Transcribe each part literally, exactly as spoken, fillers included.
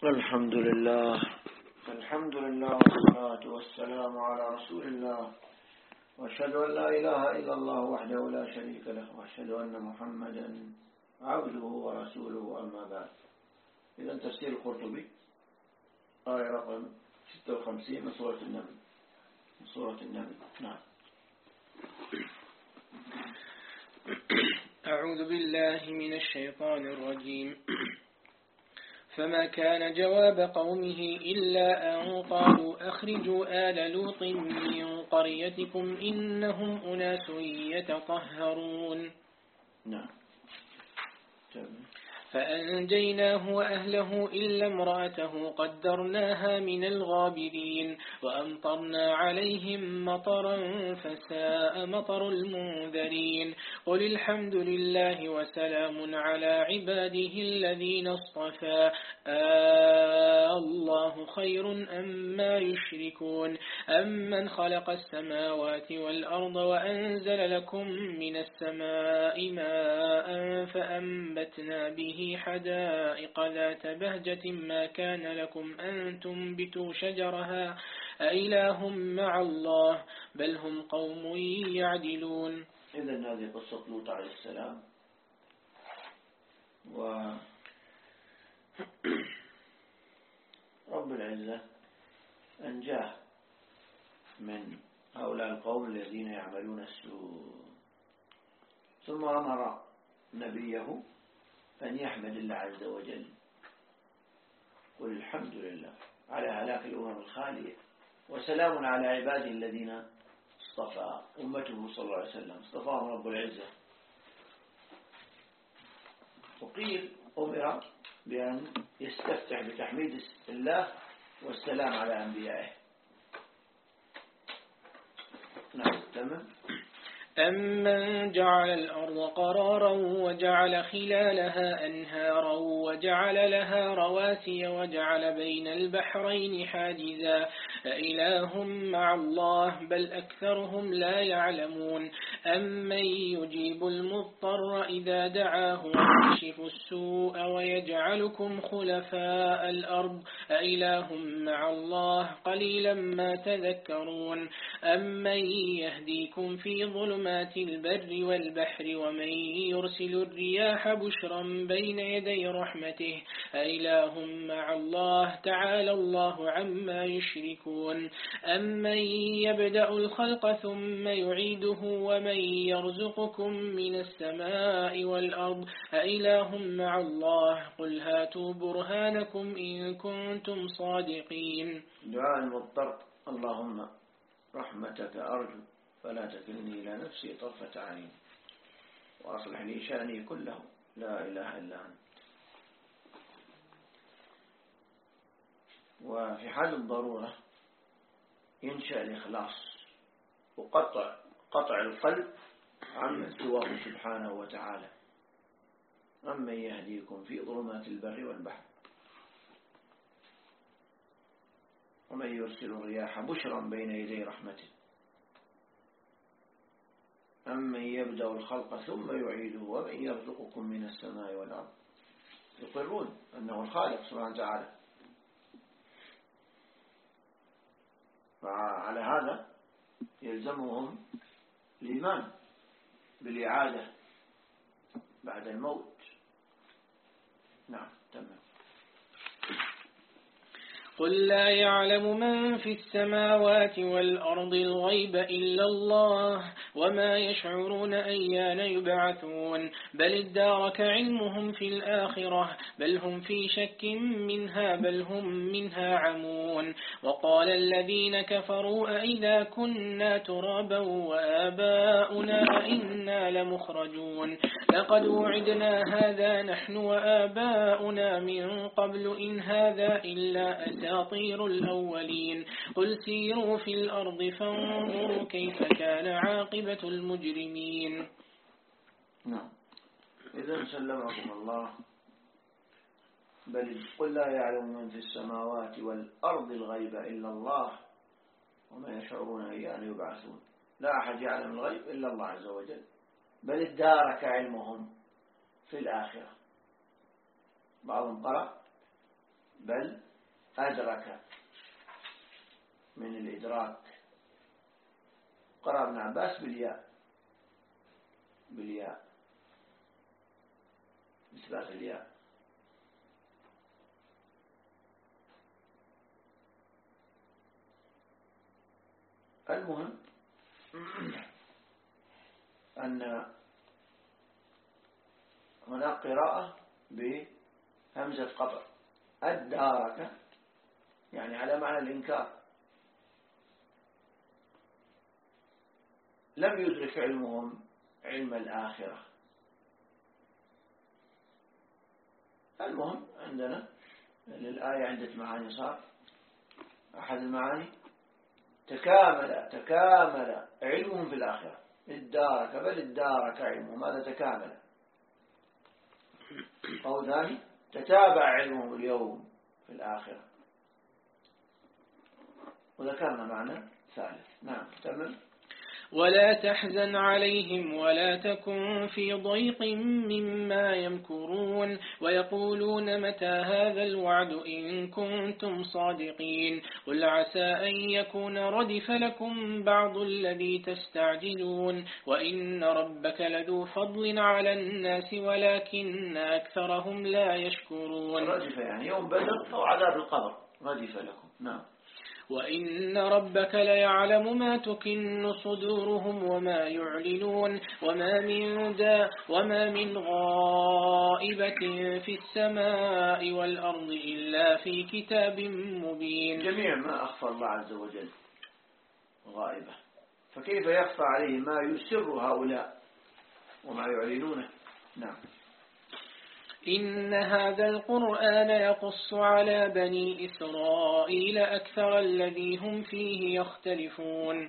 الحمد لله الحمد لله والصلاة والسلام على رسول الله وأشهد أن لا إله إلا الله وحده لا شريك له وأشهد أن محمدا عبده ورسوله أما بعد. إذا تفسير القرطبي آية رقم ستة وخمسين من سورة النمل من سورة النمل. نعم. أعوذ بالله من الشيطان الرجيم. فما كان جواب قومه إلا أن قالوا أخرجوا آل لوط من قريتكم إنهم أناس يتطهرون. نعم. فأنجيناه وأهله إلا امرأته قدرناها من الغابرين وأمطرنا عليهم مطرا فساء مطر المنذرين. قل الحمد لله وسلام على عباده الذين اصطفى آه الله خير أما يشركون أمن خلق السماوات والأرض وأنزل لكم من السماء ماء فأنبتنا به حدائق ذات بهجة ما كان لكم أن تنبتوا شجرها أإله مع الله بل هم قوم يعدلون. إذن هذه قصة لوط عليه السلام، ورب العزة أنجاه من هؤلاء القوم الذين يعملون السوء، ثم أمر نبيه أن يحمد الله عز وجل. قل الحمد لله على هلاك الأمم الخالية وسلام على عباده الذين اصطفى. أمته صلى الله عليه وسلم اصطفاهم رب العزة. وقيل أمر بأن يستفتح بتحميد الله والسلام على أنبيائه. نعم. تمام. أمن جعل الأرض قرارا وجعل خلالها أنهارا وجعل لها رواسي وجعل بين البحرين حاجزا أإله مع الله بل أكثرهم لا يعلمون. أمن يجيب المضطر إذا دعاه ويكشف السوء ويجعلكم خلفاء الأرض أإله مع الله قليلا ما تذكرون. أمن يهديكم في ظلمات البر والبحر ومن يرسل الرياح بشرا بين يدي رحمته أإله مع الله تعالى الله عما يشركون. أمن يبدأ الخلق ثم يعيده ومن يرزقكم من السماء والأرض أإله مع الله قل هاتوا برهانكم إن كنتم صادقين. دعاء المضطر: اللهم رحمتك أرجو فلا تكلني إلى نفسي طرفة عين وأصلح لي شأني كله لا إله إلا أنت. وفي حال الضرورة ينشأ الإخلاص وقطع قطع القلب عمن سواه سبحانه وتعالى. أمن يهديكم في ظلمات البر والبحر ومن يرسل الرياح بشرا بين يدي رحمته أمن يبدأ الخلق ثم يعيده ومن يرزقكم من السماء والأرض. يقرون أنه الخالق سبحانه وتعالى. فعلى هذا يلزمهم الإيمان بالإعادة بعد الموت. نعم. تمام. قل لا يعلم من في السماوات والأرض الغيب إلا الله وما يشعرون أيان يبعثون بل ادارك علمهم في الآخرة بل هم في شك منها بل هم منها عمون. وقال الذين كفروا أئذا كنا ترابا وآباؤنا أئنا لمخرجون لقد وعدنا هذا نحن وآباؤنا من قبل إن هذا إلا أساطير الأولين قل سيروا في الأرض فانظروا كيف كان عاقبة المجرمين. نعم. إذن سلمكم الله. بل قل لا يعلم من في السماوات والأرض الغيب إلا الله وما يشعرون أيان يبعثون. لا أحد يعلم الغيب إلا الله عز وجل بل ادارك علمهم في الآخرة. بعضهم قرأ بل أدرك من الإدراك. قرأ ابن عباس بالياء بالياء إثبات الياء. المهم أن هناك قراءة بهمزة قطع أدارك، يعني على معنى الإنكار، لم يدرك علمهم علم الآخرة. المهم عندنا للآية عدة معاني. صار أحد المعاني تكامل تكامل علمهم في الآخرة، ادارك بل ادارك علمهم، هذا تكامل. قول ثاني تتابع علمهم اليوم في الآخرة، وذكرنا معنى ثالث. نعم تمام. ولا تحزن عليهم ولا تكن في ضيق مما يمكرون ويقولون متى هذا الوعد إن كنتم صادقين قل عسى أن يكون ردف لكم بعض الذي تستعجلون وإن ربك لذو فضل على الناس ولكن أكثرهم لا يشكرون. ردف يعني يوم بدر أو عذاب القبر، ردف لكم. نعم. وإن ربك ليعلم ما تكن صدورهم وما يعلنون وما من دا وما من غائبة في السماء والأرض إلا في كتاب مبين. جميع ما أخفى الله عز وجل غائبة، فكيف يخفى عليه ما يسر هؤلاء وما يعلنونه؟ نعم. إن هذا القرآن يقص على بني إسرائيل أكثر الذي هم فيه يختلفون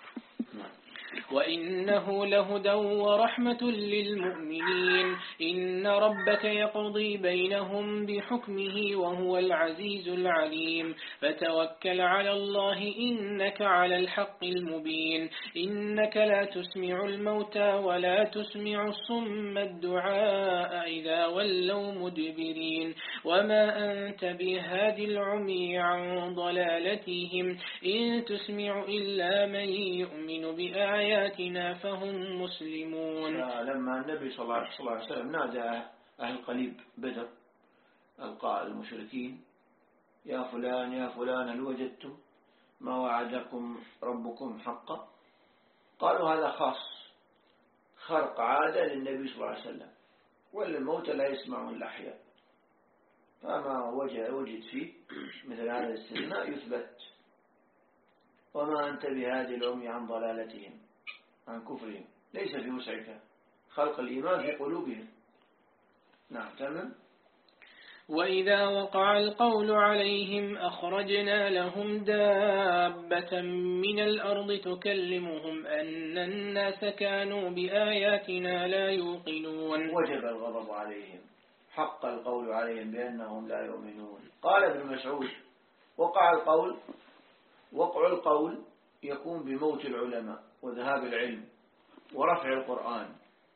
وإنه لهدى ورحمة للمؤمنين. إن ربك يقضي بينهم بحكمه وهو العزيز العليم. فتوكل على الله إنك على الحق المبين. إنك لا تسمع الموتى ولا تسمع الصم الدعاء إذا ولوا مدبرين وما أنت بهادي العمي عن ضلالتهم إن تسمع إلا من يؤمن بآياتنا فهم مسلمون. لما النبي صلى الله عليه وسلم نادى أهل قليب بدر ألقى المشركين يا فلان يا فلان هل وجدتم ما وعدكم ربكم حقا؟ قالوا هذا خاص خرق عادة للنبي صلى الله عليه وسلم، ولا الموتى لا يسمعون الأحياء، فما وجد وجد فيه مثل هذا الاستثناء يثبت. وما أنت بهادي العمي عن ضلالتهم عن كفرهم، ليس في وسعك خلق الإيمان في قلوبهم. نعم تمام. وإذا وقع القول عليهم أخرجنا لهم دابة من الأرض تكلمهم أن الناس كانوا بآياتنا لا يوقنون. وجب الغضب عليهم، حق القول عليهم بأنهم لا يؤمنون. قال ابن مسعود وقع القول، وقع القول يكون بموت العلماء وذهاب العلم ورفع القرآن.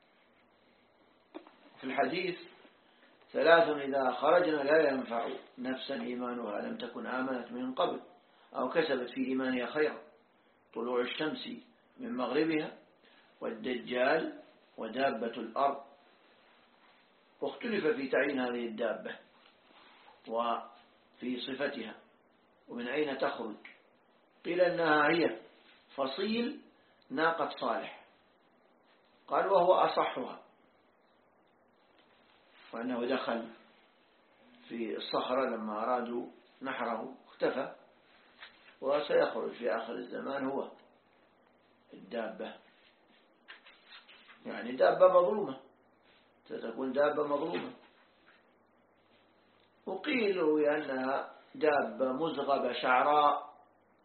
في الحديث ثلاث إذا خرجنا لا ينفع نفسا إيمانها لم تكن آمنت من قبل أو كسبت في إيمانها خيرا: طلوع الشمس من مغربها، والدجال، ودابة الأرض. واختلف في تعيين هذه الدابة وفي صفتها ومن أين تخرج. قيل أنها هي فصيل ناقة صالح، قال وهو أصحها، وأنه دخل في الصخرة لما أرادوا نحره اختفى، وسيخرج في آخر الزمان هو الدابة، يعني دابة مظلومة، ستكون دابة مظلومة. وقيل أنها دابة مزغبة شعراء،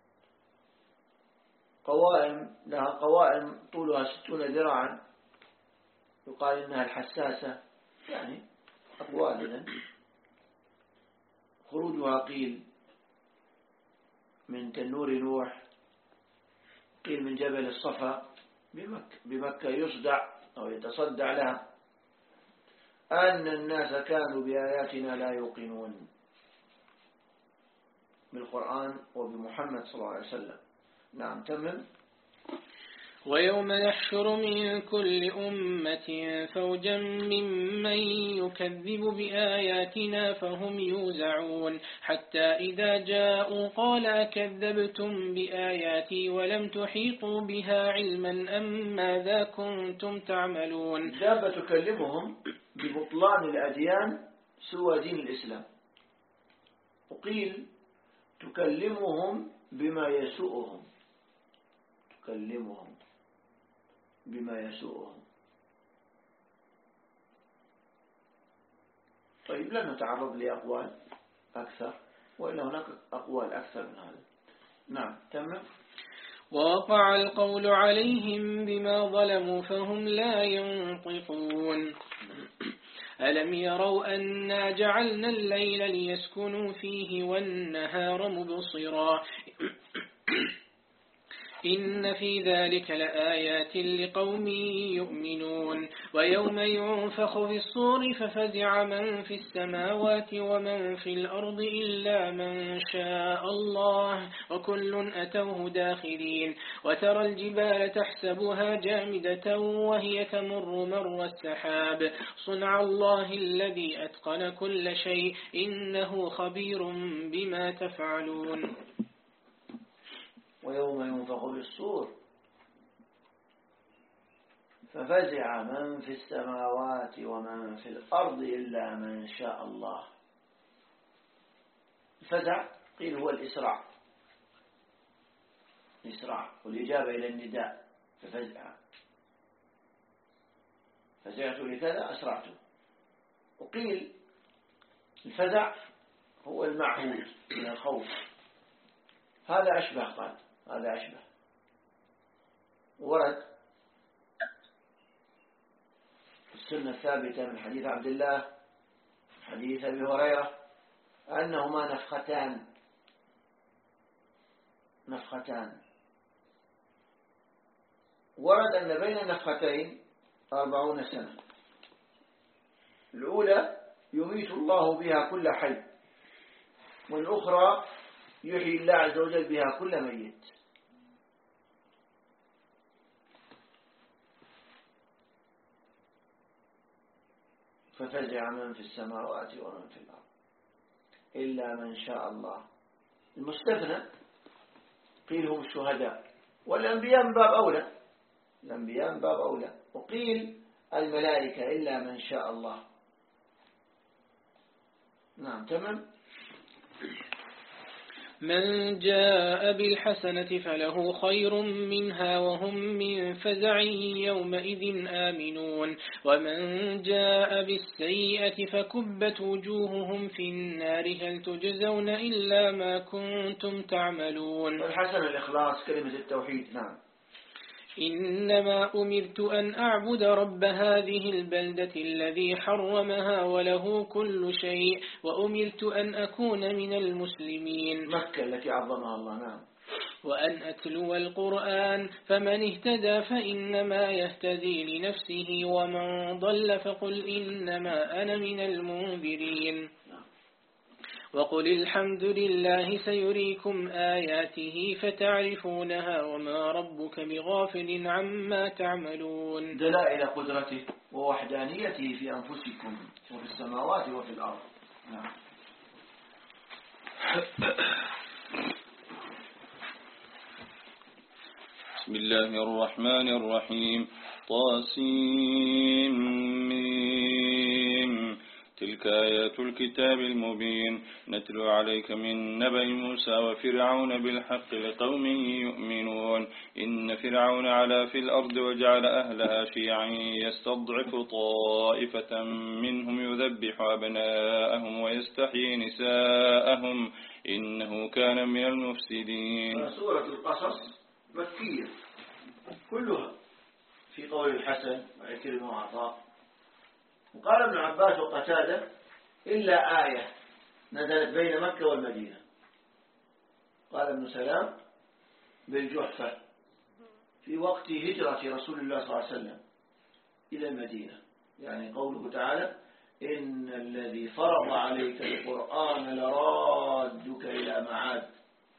قوائم لها قوائم طولها ستون ذراعا، يقال إنها الحساسة، يعني أقوال. إذن خروجها قيل من تنور نوح، قيل من جبل الصفا بمكة, بمكة يصدع أو يتصدع لها، أن الناس كانوا بآياتنا لا يوقنون. بالقرآن وبمحمد صلى الله عليه وسلم. نعم تمام. ويوم نحشر من كل أمة فوجا ممن يكذب بآياتنا فهم يوزعون حتى إذا جاءوا قال كذبتم بآياتي ولم تحيطوا بها علما أم ماذا كنتم تعملون. دابة تكلمهم ببطلان الأديان سوى دين الإسلام، وقيل تكلمهم بما يسوءهم، تكلمهم بما يسوءهم. طيب لا نتعرض لأقوال أكثر، وإلا هناك أقوال أكثر من هذا. نعم تمام. ووقع القول عليهم بما ظلموا فهم لا ينطقون. ألم يروا أنا جعلنا الليل ليسكنوا فيه والنهار مبصرا إن في ذلك لآيات لقوم يؤمنون. ويوم ينفخ في الصور ففزع من في السماوات ومن في الأرض إلا من شاء الله وكل أتوه داخرين. وترى الجبال تحسبها جامدة وهي تمر مر السحاب صنع الله الذي أتقن كل شيء إنه خبير بما تفعلون. ويوم ينفخ بالصور ففزع من في السماوات ومن في الأرض إلا من شاء الله. الفزع قيل هو الإسراع، الإسراع والإجابة إلى النداء. ففزع فزعت لكذا أسرعت. وقيل الفزع هو المعهود من الخوف، هذا أشبه، قال هذا أشبه. ورد السنة الثابتة من حديث عبد الله حديث أبي هريرة أنهما نفختان نفختان ورد أن بين النفختين أربعون سنة. الأولى يميت الله بها كل حي، والأخرى يحيي الله عز وجل بها كل ميت. ففزع من في السماوات ومن في الأرض إلا من شاء الله. المستثنى قيل هم الشهداء، والأنبياء من باب أولى، الأنبياء من باب أولى. وقيل الملائكة إلا من شاء الله. نعم تمام. من جاء بالحسنة فله خير منها وهم من فزع يومئذ آمنون ومن جاء بالسيئة فكبت وجوههم في النار هل تجزون إلا ما كنتم تعملون. الحسن الإخلاص كلمة التوحيد. نعم. إنما أمرت أن أعبد رب هذه البلدة الذي حرمها وله كل شيء وأمرت أن أكون من المسلمين. مكة التي عظمها الله. نعم. وأن أتلو القرآن فمن اهتدى فإنما يهتدي لنفسه ومن ضل فقل إنما أنا من المنذرين. وقل الحمد لله سيريكم آياته فتعرفونها وما ربك بغافل عما تعملون. دلائل قدرته ووحدانيته في أنفسكم وفي السماوات وفي الأرض. نعم. بسم الله الرحمن الرحيم. طاسين تلك آيات الكتاب المبين نتلو عليك من نبأ موسى وفرعون بالحق لقوم يؤمنون. إن فرعون علا في الأرض وجعل أهلها شيعا يستضعف طائفة منهم يذبح أبناءهم ويستحيي نساءهم إنه كان من المفسدين. سورة القصص مكية كلها في قول الحسن وعكرمة وعطاء. وقال ابن عباس وقتادة إلا آية نزلت بين مكة والمدينة. قال ابن سلام بالجحفة في وقت هجرة رسول الله صلى الله عليه وسلم إلى المدينة، يعني قوله تعالى إن الذي فرض عليك القرآن لرادك إلى معاد.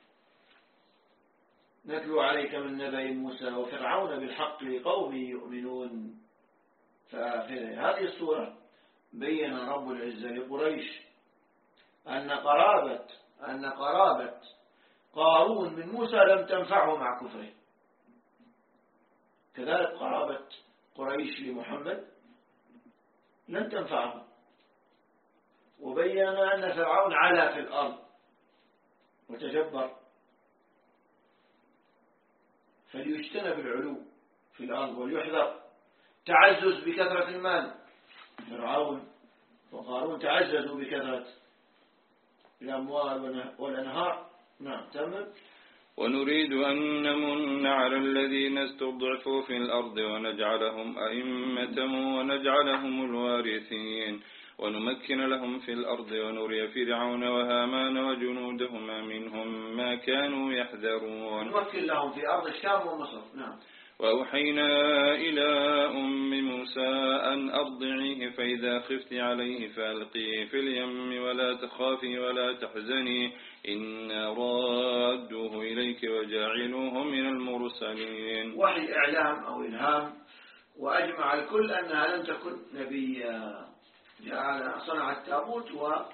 نتلو عليك من نبأ موسى وفرعون بالحق لقوم يؤمنون. ففي هذه السورة بين رب العزة لقريش أن قرابة أن قرابة قارون من موسى لم تنفعه مع كفره، كذلك قرابة قريش لمحمد لن تنفعه. وبين أن فرعون علا في الأرض وتجبر، فليجتنب العلو في الأرض وليحذر تعزز بكثرة المال. فرعون وقارون تعززوا بكثرة الأموال والأنهار. نعم تمام. ونريد أن نمن على الذين استضعفوا في الأرض ونجعلهم أئمة ونجعلهم الوارثين ونمكن لهم في الأرض ونري فرعون وهامان وجنودهما منهم ما كانوا يحذرون. نمكن لهم في أرض الشام ومصر. نعم. وأوحينا إلى أم موسى أن أرضعيه فإذا خفت عليه فألقيه في اليم ولا تخافي ولا تحزني إنا رادوه إليك وجاعلوه من المرسلين. وحي إعلام أو إلهام، وأجمع الكل أنها لم تكن نبيا. جعل صنع التابوت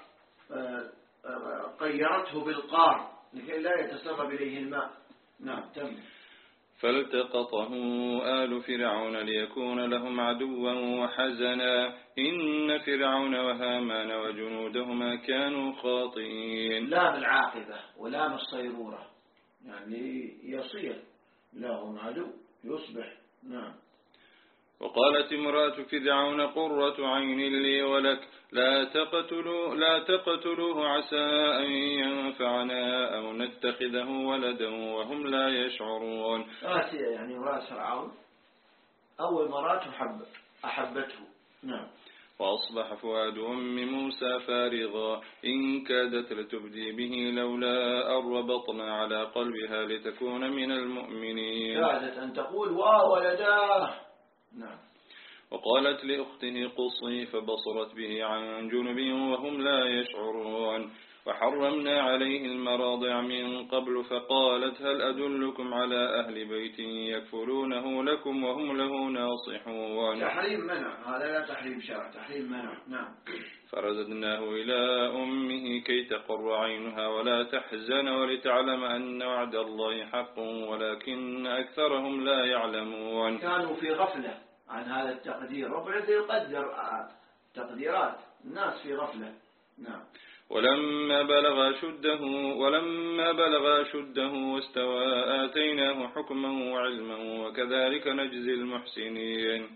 وقيرته بالقار لكي لا يتسرب إليه الماء. نعم تم. فالتقطه آل فرعون ليكون لهم عدوا وحزنا إن فرعون وهامان وجنودهما كانوا خاطئين. لام العاقبة ولام الصيرورة، يعني يصير لهم عدو يصبح. نعم. وقالت امرأة فرعون قرة عين لي ولك لا تقتلوا لا تقتلوه عسى أن ينفعنا أو نتخذه ولدا وهم لا يشعرون. آسيا يعني امرأة فرعون أول مرات حب أحبته. نعم. وأصبح فؤاد أم موسى فارغا إن كادت لتبدي به لولا أن ربطنا على قلبها لتكون من المؤمنين. كادت أن تقول وولداه. نعم. وقالت لأخته قصي فبصرت به عن جنب وهم لا يشعرون. وحرمنا عليه المراضع من قبل فقالت هل أدلكم على أهل بيت يكفلونه لكم وهم له ناصحون. تحريم منع، هذا لا تحريم شرع، تحريم منع. نعم. فرددناه إلى أمه كي تقر عينها ولا تحزن ولتعلم أن وعد الله حق ولكن أكثرهم لا يعلمون. كانوا في غفلة عن هذا التقدير. رب العزة يقدر تقديرات الناس في غفلة. نعم. ولما بلغ شده ولما بلغ شده واستوى آتيناه حكما وعلما وكذلك نجزي المحسنين.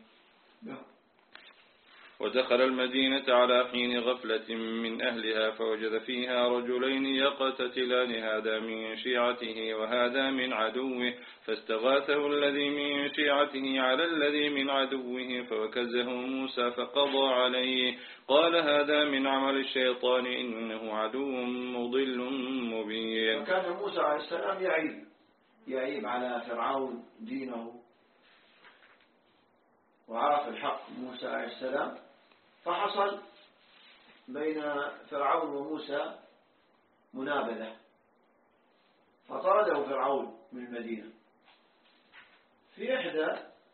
ودخل المدينة على حين غفلة من أهلها فوجد فيها رجلين يقتتلان هذا من شيعته وهذا من عدوه فاستغاثه الذي من شيعته على الذي من عدوه فوكزه موسى فقضى عليه قال هذا من عمل الشيطان إنه عدو مضل مبين. وكان موسى عليه السلام يعيب يعيب على فرعون دينه وعرف الحق موسى عليه السلام، فحصل بين فرعون وموسى منابذة فطرده فرعون من المدينة. في إحدى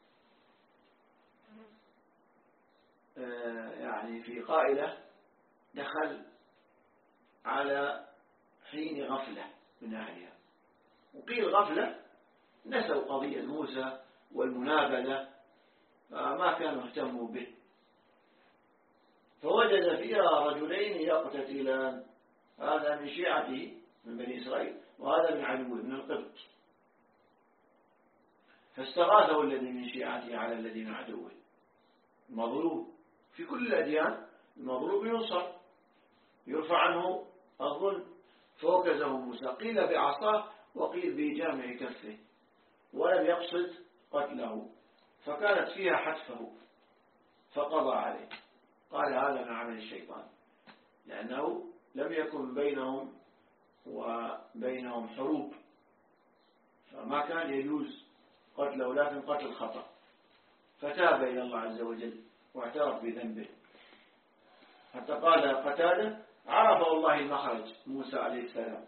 يعني في قائلة دخل على حين غفلة من أهلها، وقيل غفلة نسوا قضية موسى والمنابذة فما كانوا اهتموا به، فوجد فيها رجلين يقتتلان هذا من شيعته من بني إسرائيل وهذا من عدوه من القبط، فاستغاثه الذي من شيعته على الذي من عدوه. المظلوم في كل الأديان المظلوم ينصر يرفع عنه الظلم، فوكزه موسى قيل بعصاه وقيل بجامع كفه ولم يقصد قتله، فكانت فيها حتفه فقضى عليه قال هذا من عمل الشيطان، لأنه لم يكن بينهم وبينهم حروب فما كان يجوز قتله، لكن قتل خطأ، فتاب إلى الله عز وجل واعترف بذنبه. حتى قال قتادة عرف والله المخرج موسى عليه السلام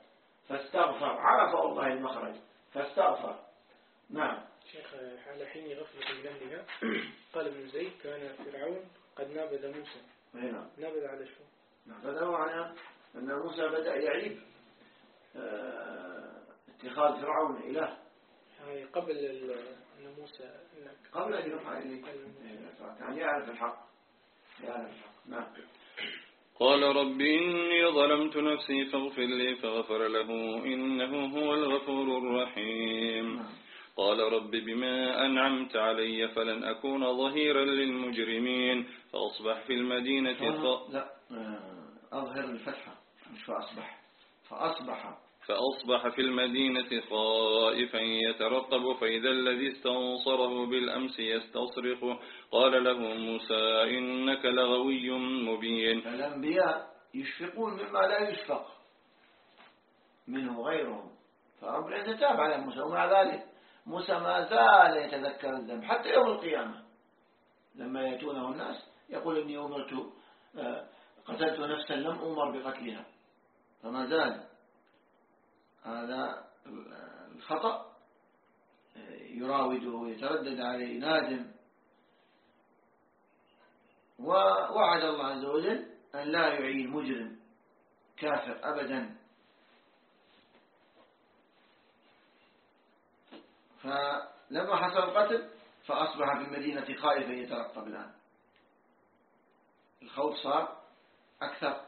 فاستغفر، عرف والله المخرج فاستغفر. نعم. شيخ على حين غفلة من أهلها قال ابن زيد كان فرعون قد نابذ موسى. نعم. نابذ على شو؟ نابذ على أن موسى بدأ يعيب اه اتخاذ فرعون إله. هاي قبل أن موسى قبل أن يوحى إليه يعني يعرف الحق يعرف الحق. نعم. قال رب إني ظلمت نفسي فاغفر لي فغفر له إنه هو الغفور الرحيم. قال رب بما أنعمت علي فلن أكون ظهيرا للمجرمين فأصبح في المدينة خ... لا أظهر الفتحة مش فأصبح فأصبح فأصبح في المدينة خائفا يترقب فإذا الذي استنصره بالأمس يستصرخ قال له موسى إنك لغوي مبين. الأنبياء يشفقون مما لا يشفق منه غيرهم، فرب العزة تاب على موسى، ومع ذلك موسى ما زال يتذكر الذنب حتى يوم القيامة لما يأتونه الناس يقول إني أمرت قتلت نفسا لم أمر بقتلها، فما زال هذا الخطأ يراوده يتردد عليه نادم. ووعد الله عز وجل أن لا يعين مجرم كافر أبدا. فلما حصل القتل فأصبح في المدينة خائفا يترقب الآن، الخوف صار أكثر.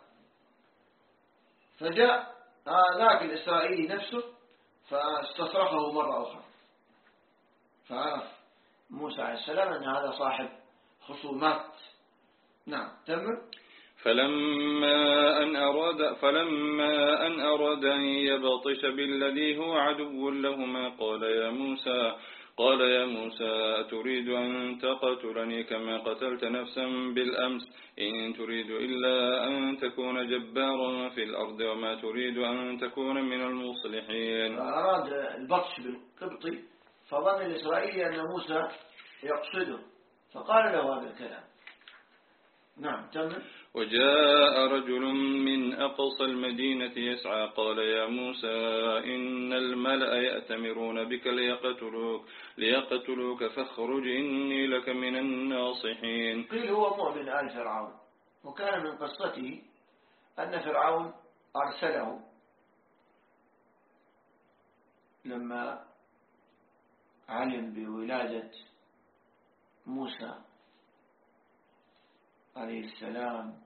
فجاء ذاك الإسرائيلي نفسه فاستصرخه مرة أخرى، فعرف موسى عليه السلام أن هذا صاحب خصومات. نعم. تمر. فلما أن أراد فلما أن أراد أن يبطش بالذي هو عدو لهما قال يا موسى قال يا موسى أتريد أن تقتلني كما قتلت نفسا بالأمس إن تريد إلا أن تكون جبارا في الأرض وما تريد أن تكون من المصلحين. فأراد البطش بالقبطي فظن الإسرائيلي أن موسى يقصده فقال له هذا الكلام. نعم. تمام. وجاء رجل من أقصى المدينة يسعى قال يا موسى إن الملأ يأتمرون بك ليقتلوك ليقتلوك فاخرج إني لك من الناصحين. قيل هو مؤمن آل فرعون، وكان من قصته أن فرعون أرسله لما علم بولادة موسى عليه السلام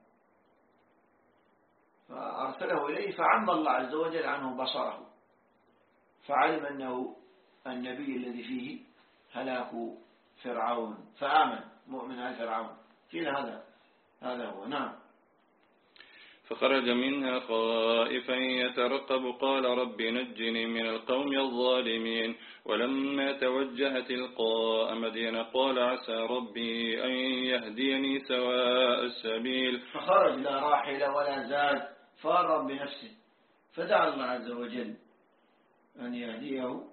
فأرسله إليه فعم الله عز وجل عنه بصره فعلم أنه النبي الذي فيه هلاك فرعون فآمن مؤمن آل فرعون. كلا هذا هذا هو. نعم. فخرج منها خائفا يترقب قال رب نجني من القوم الظالمين ولما توجه تلقاء مدين قال عسى ربي أن يهديني سواء السبيل. فخرج لا راحل ولا زاد فار بنفسه فدعا الله عز وجل أن يهديه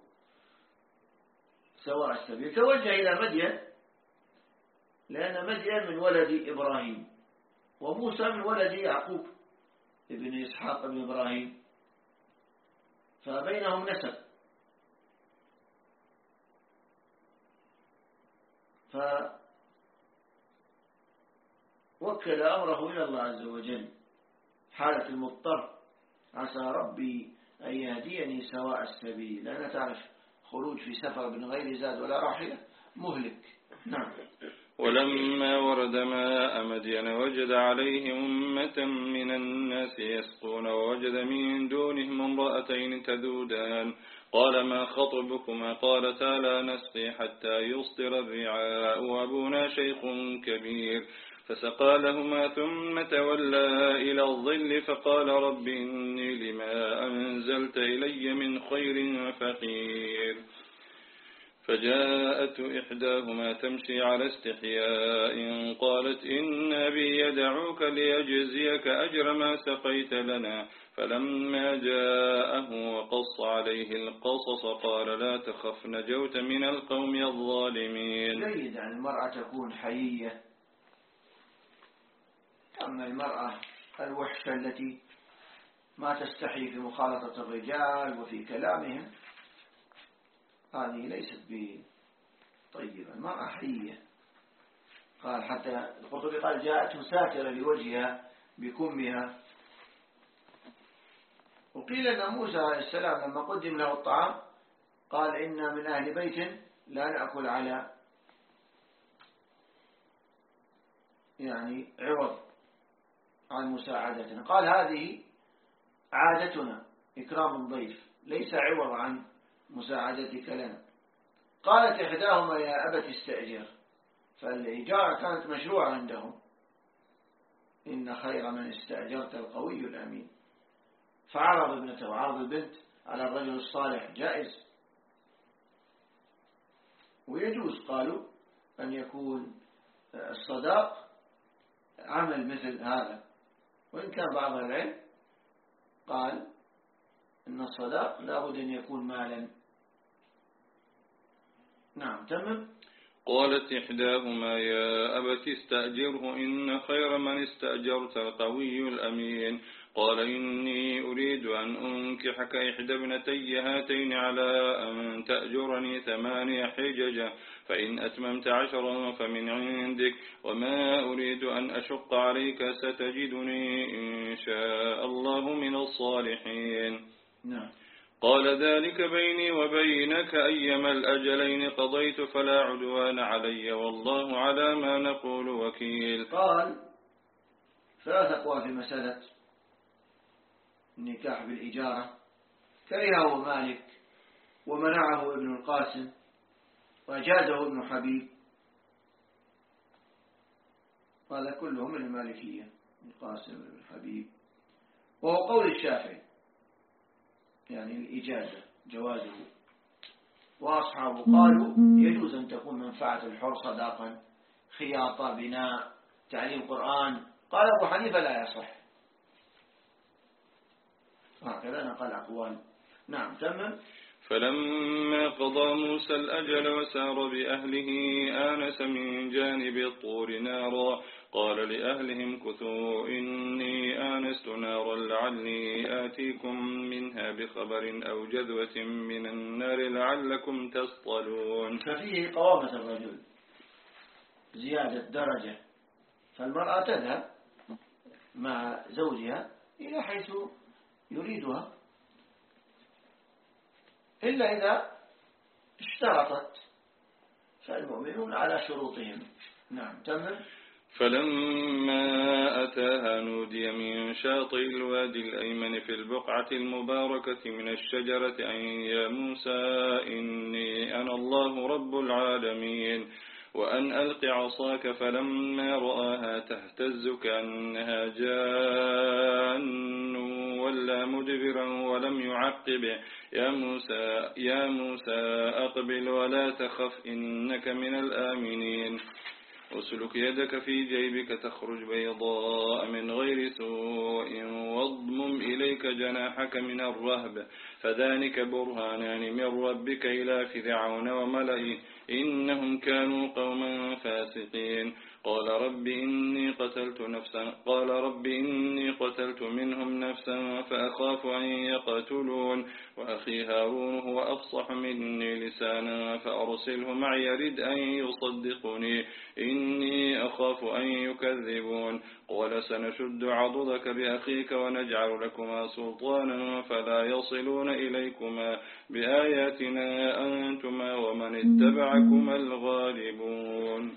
سواء السبيل. توجه إلى مدين لأن مدين من ولد إبراهيم وموسى من ولد يعقوب ابن إسحاق ابن إبراهيم فبينهم نسب. فوكل أمره إلى الله عز وجل حالة المضطر عسى ربي أن يهديني سواء السبيل، لأن تعرف خروج في سفر من غير زاد ولا راحلة مهلك. نعم. ولما ورد ماء مدين وجد عليه أمة من الناس يسقون ووجد من دونهم امرأتين تذودان قال ما خطبكما قالتا لا نسقي حتى يصدر الرعاء وأبونا شيخ كبير فسقى لهما ثم تولى إلى الظل فقال رب إني لما أنزلت إلي من خير فقير. فجاءت إحداهما تمشي على استحياء قالت إن أبي يدعوك ليجزيك أجر ما سقيت لنا فلما جاءه وقص عليه القصص قال لا تخف نجوت من القوم الظالمين. جيد أن المرأة تكون حيية. أما المرأة الوحشة التي ما تستحي في مخالطة الرجال وفي كلامهم، هذه ليست بطيبة. المرأة حية. قال حتى القرطبي قال جاءته ساترة لوجهها بكمها. وقيل أن موسى عليه السلام لما قدم له الطعام قال إنا من أهل بيت لا نأكل على يعني عوض عن مساعدتنا. قال هذه عادتنا إكرام الضيف، ليس عوض عن مساعدتك لنا. قالت إحداهما يا أبت استأجر، فالإجارة كانت مشروعة عندهم، إن خير من استأجرت القوي الأمين. فعرض ابنته وعرض البنت على الرجل الصالح جائز، ويجوز قالوا أن يكون الصداق عمل مثل هذا، وإن كان بعض العلم قال إن الصداق لا بد أن يكون مالا. نعم تمام. قالت إحداهما يا أبت استأجره إن خير من استأجرت القوي الأمين. قال إني أريد أن أنكحك إحدى ابنتي هاتين على أن تأجرني ثمانية حجج، فإن أتممت عشرا فمن عندك، وما أريد أن أشق عليك، ستجدني إن شاء الله من الصالحين. نعم. قال ذلك بيني وبينك أيما الأجلين قضيت فلا عدوان علي والله على ما نقول وكيل. قال ثلاث أقوال في مسألة النكاح بالإجارة. كرهه مالك ومنعه ابن القاسم وأجازه ابن حبيب، هذا كله من المالكية، القاسم وابن حبيب. وهو قول الشافعي يعني الإجازة جوازه، وأصحابه قالوا يجوز أن تكون منفعة الحر صداقا، خياطة، بناء، تعليم قرآن. قال أبو حنيفة لا يصح. هكذا نقل أقوال. نعم تمام. فلما قضى موسى الأجل وسار بأهله آنس من جانب الطور نارا، قال لأهلهم كثوا إني آنست نارا لعلي آتيكم منها بخبر أو جذوة من النار لعلكم تصطلون. ففيه قوامة الرجل، زيادة درجة، فالمرأة تذهب مع زوجها إلى حيث يريدها إلا إذا اشترطت، فالمؤمنون على شروطهم. نعم تمام. فلما أتاها نودي من شاطئ الوادي الأيمن في البقعة المباركة من الشجرة أن يا موسى إني أنا الله رب العالمين، وأن ألق عصاك. فلما رآها تهتز كأنها جان ولا مدبرا ولم يعقب يا موسى يا موسى أقبل ولا تخف إنك من الآمنين. أسلك يدك في جيبك تخرج بيضاء من غير سوء واضمم إليك جناحك من الرهب فذلك برهانان من ربك إلى فرعون وملئه إنهم كانوا قوما فاسقين. قال رب إني قتلت نفسا قال رب إني قتلت منهم نفسا فأخاف أن يقتلون وأخي هارون هو أفصح مني لسانا فأرسله معي يرد أن يصدقني إني أخاف أن يكذبون. قال سنشد عضدك بأخيك ونجعل لكما سلطانا فلا يصلون إليكما بآياتنا أنتما ومن اتبعكما الغالبون.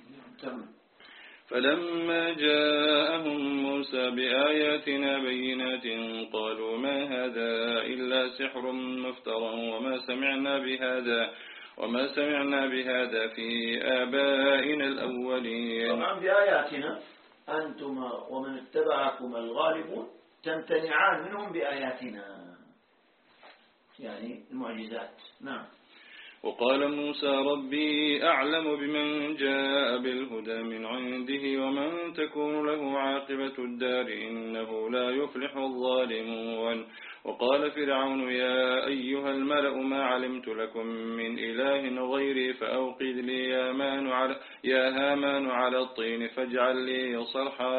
فلما جاءهم موسى بآياتنا بينات قالوا ما هذا إلا سحر مفترى وما سمعنا بهذا وما سمعنا بهذا في آبائنا الأولين. طبعا بآياتنا أنتما ومن اتبعكم الغالبون تمتنعان منهم بآياتنا، يعني المعجزات. نعم. وقال موسى ربي أعلم بمن جاء بالهدى من عنده ومن تكون له عاقبة الدار إنه لا يفلح الظالمون. وقال فرعون يا أيها الملأ ما علمت لكم من إله غيري فأوقد لي يا هامان على, يا هامان على الطين فاجعل لي صرحا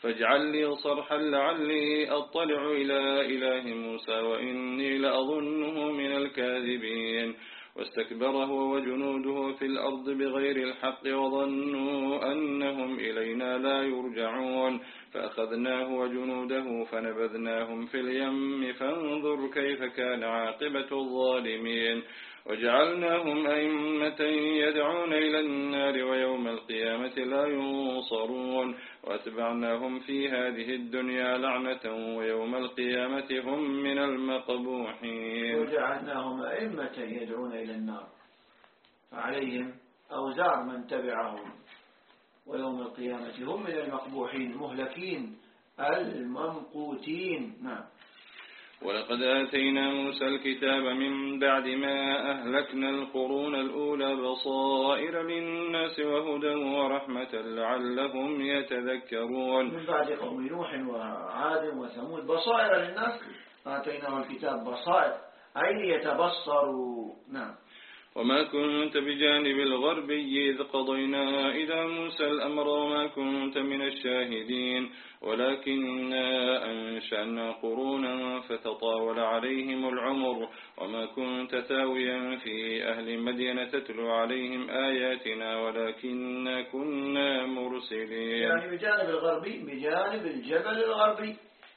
فاجعل لي صرحا لعلي أطلع إلى إله موسى وإني لأظنه من الكاذبين. واستكبر هو وجنوده في الأرض بغير الحق وظنوا أنهم إلينا لا يرجعون فأخذناه وجنوده فنبذناهم في اليم فانظر كيف كان عاقبة الظالمين. وجعلناهم أئمة يدعون إلى النار ويوم القيامة لا ينصرون وأتبعناهم في هذه الدنيا لعنة ويوم القيامة هم من المقبوحين. وجعلناهم أئمة يدعون إلى النار فعليهم أوزار من تبعهم ويوم القيامة هم من المقبوحين مهلكين الممقوتين. نعم. ولقد آتينا موسى الكتاب من بعد ما أهلكنا القرون الأولى بصائر للناس وهدى ورحمة لعلهم يتذكرون. من بعد قوم نوح وعاد وثمود بصائر للناس آتيناه الكتاب بصائر أي يتبصروا. نعم. وما كنت بجانب الغربي إذ قضينا إلى موسى الأمر وما كنت من الشاهدين ولكننا أنشأنا قرونا فتطاول عليهم العمر وما كنت ثاويا في أهل مدينة تتلو عليهم آياتنا ولكننا كنا مرسلين. يعني بجانب الغربي بجانب الجبل الغربي.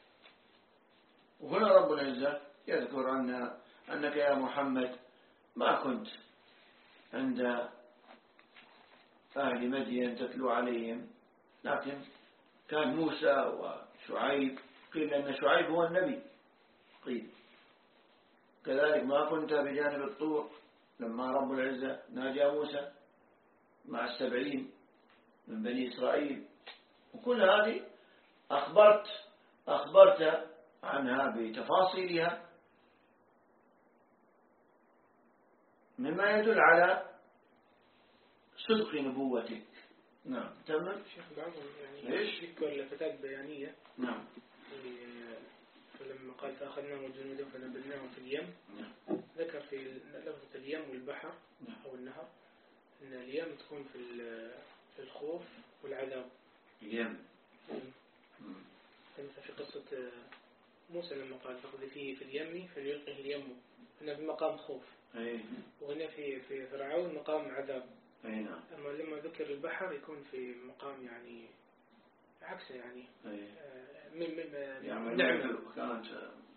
وهنا رب العزة يذكر أن أنك يا محمد ما كنت عند أهل مدين تتلو عليهم لكن كان موسى وشعيب قيل أن شعيب هو النبي قيل كذلك ما كنت بجانب الطور لما رب العزة ناجى موسى مع السبعين من بني إسرائيل وكل هذه أخبرت أخبرت عنها بتفاصيلها مما يدل على صدق نبوتك. نعم. تمام. شيخ بعضهم يعني ليش؟ يذكر الفتاة بيانية. نعم. فلما قال فأخذناهم وجنودهم فنبذناهم في اليم. نعم. ذكر في لفظة اليم والبحر. نعم. أو النهر أن اليم تكون في في الخوف والعذاب. اليم. مثل في قصة موسى لما قال فاقذفيه في اليم فليلقه اليم هنا في مقام خوف. أيه. وهنا في في فرعون مقام عذاب. أي نعم. أما لما ذكر البحر يكون في مقام يعني عكسه يعني. أيه. من من يعملون نعمة. كانت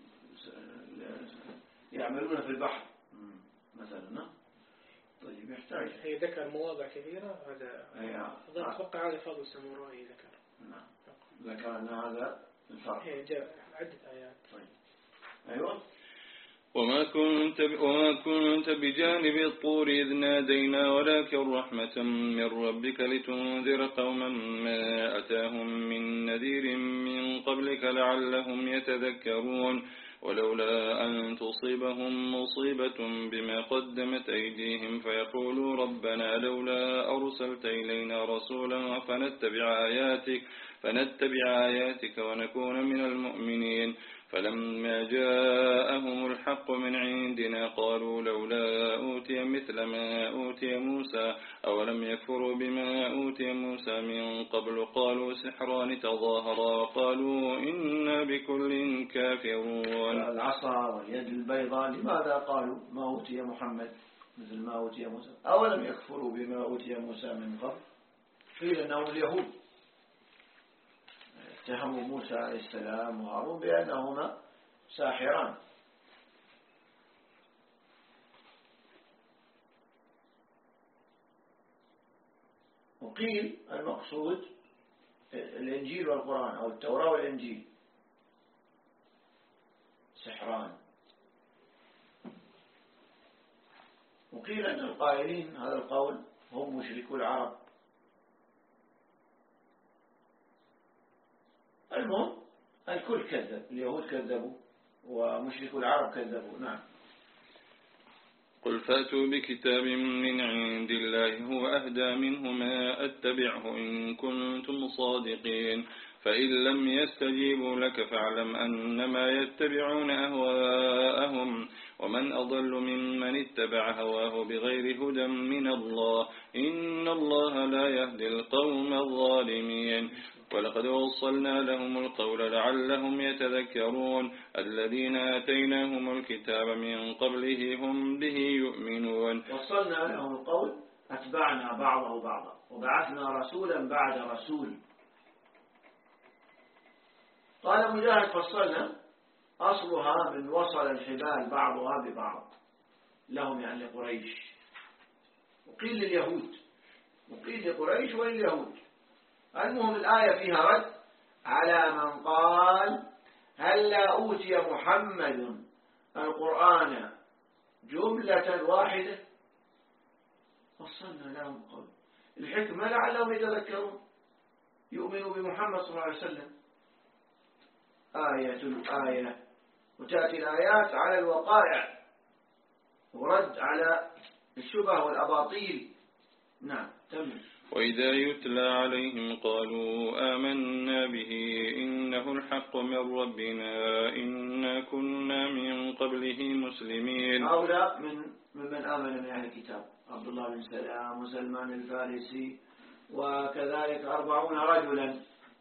يعملون في البحر مثلا. طيب يحتاج. هي ذكر مواضع كثيرة هذا. أيه. أتوقع هذا فاضل الساموراي ذكر. نعم. ذكر أن هذا الفرق. هي جاء عدة آيات. طيب. أيوة. وما كنت وما كنت بجانب الطور إذ نادينا ولكن رحمة من ربك لتنذر قوما ما أتاهم من نذير من قبلك لعلهم يتذكرون ولولا أن تصيبهم مصيبة بما قدمت أيديهم فيقولوا ربنا لولا أرسلت إلينا رسولا فنتبع آياتك فنتبع آياتك ونكون من المؤمنين فلما جاءهم الحق من عندنا قالوا لولا أوتي مثل ما أوتي موسى أولم يكفروا بما أوتي موسى من قبل قالوا سحران تظاهرا وقالوا إنا بكل كافرون. العصا واليد البيضاء لماذا قالوا ما أوتي محمد مثل ما أوتي موسى أولم يكفروا بما أوتي موسى من قبل قيل أنهم اليهود اتهموا موسى عليه السلام وهارون بأنهما ساحران. وقيل المقصود الإنجيل والقرآن أو التوراة والإنجيل سحران. وقيل أن القائلين هذا القول هم مشركو العرب. المهم الكل كذب اليهود كذبوا ومشركو العرب كذبوا. نعم. قل فأتوا بكتاب من عند الله هو أهدى منه ما أتبعه إن كنتم صادقين فإن لم يستجيبوا لك فاعلم أنما يتبعون أهواءهم ومن أضل ممن اتبع هواه بغير هدى من الله إن الله لا يهدي القوم الظالمين. ولقد وصلنا لهم القول لعلهم يتذكرون الذين آتيناهم الكتاب من قبله هم به يؤمنون. وصلنا لهم القول أتبعنا بعضه بعضا وبعثنا رسولا بعد رسول. قال مجاهد فصلنا أصلها من وصل الحبال بعضها ببعض لهم يعني لقريش، وقيل لليهود، وقيل لقريش ولليهود. المهم الآية فيها رد على من قال هل لا أوتي محمد القرآن جملة واحدة. وصلنا لهم قول الحكمة لعلهم يتذكرون يؤمنوا بمحمد صلى الله عليه وسلم. آية الآية، وتأتي الآيات على الوقائع ورد على الشبه والأباطيل. نعم تمام. وإذا يتلى عليهم قالوا آمنا به إنه الحق من ربنا إنا كنا من قبله مسلمين. هؤلاء من ممن آمن من أهل الكتاب عبد الله بن سلام وسلمان الفارسي وكذلك أربعون رجلا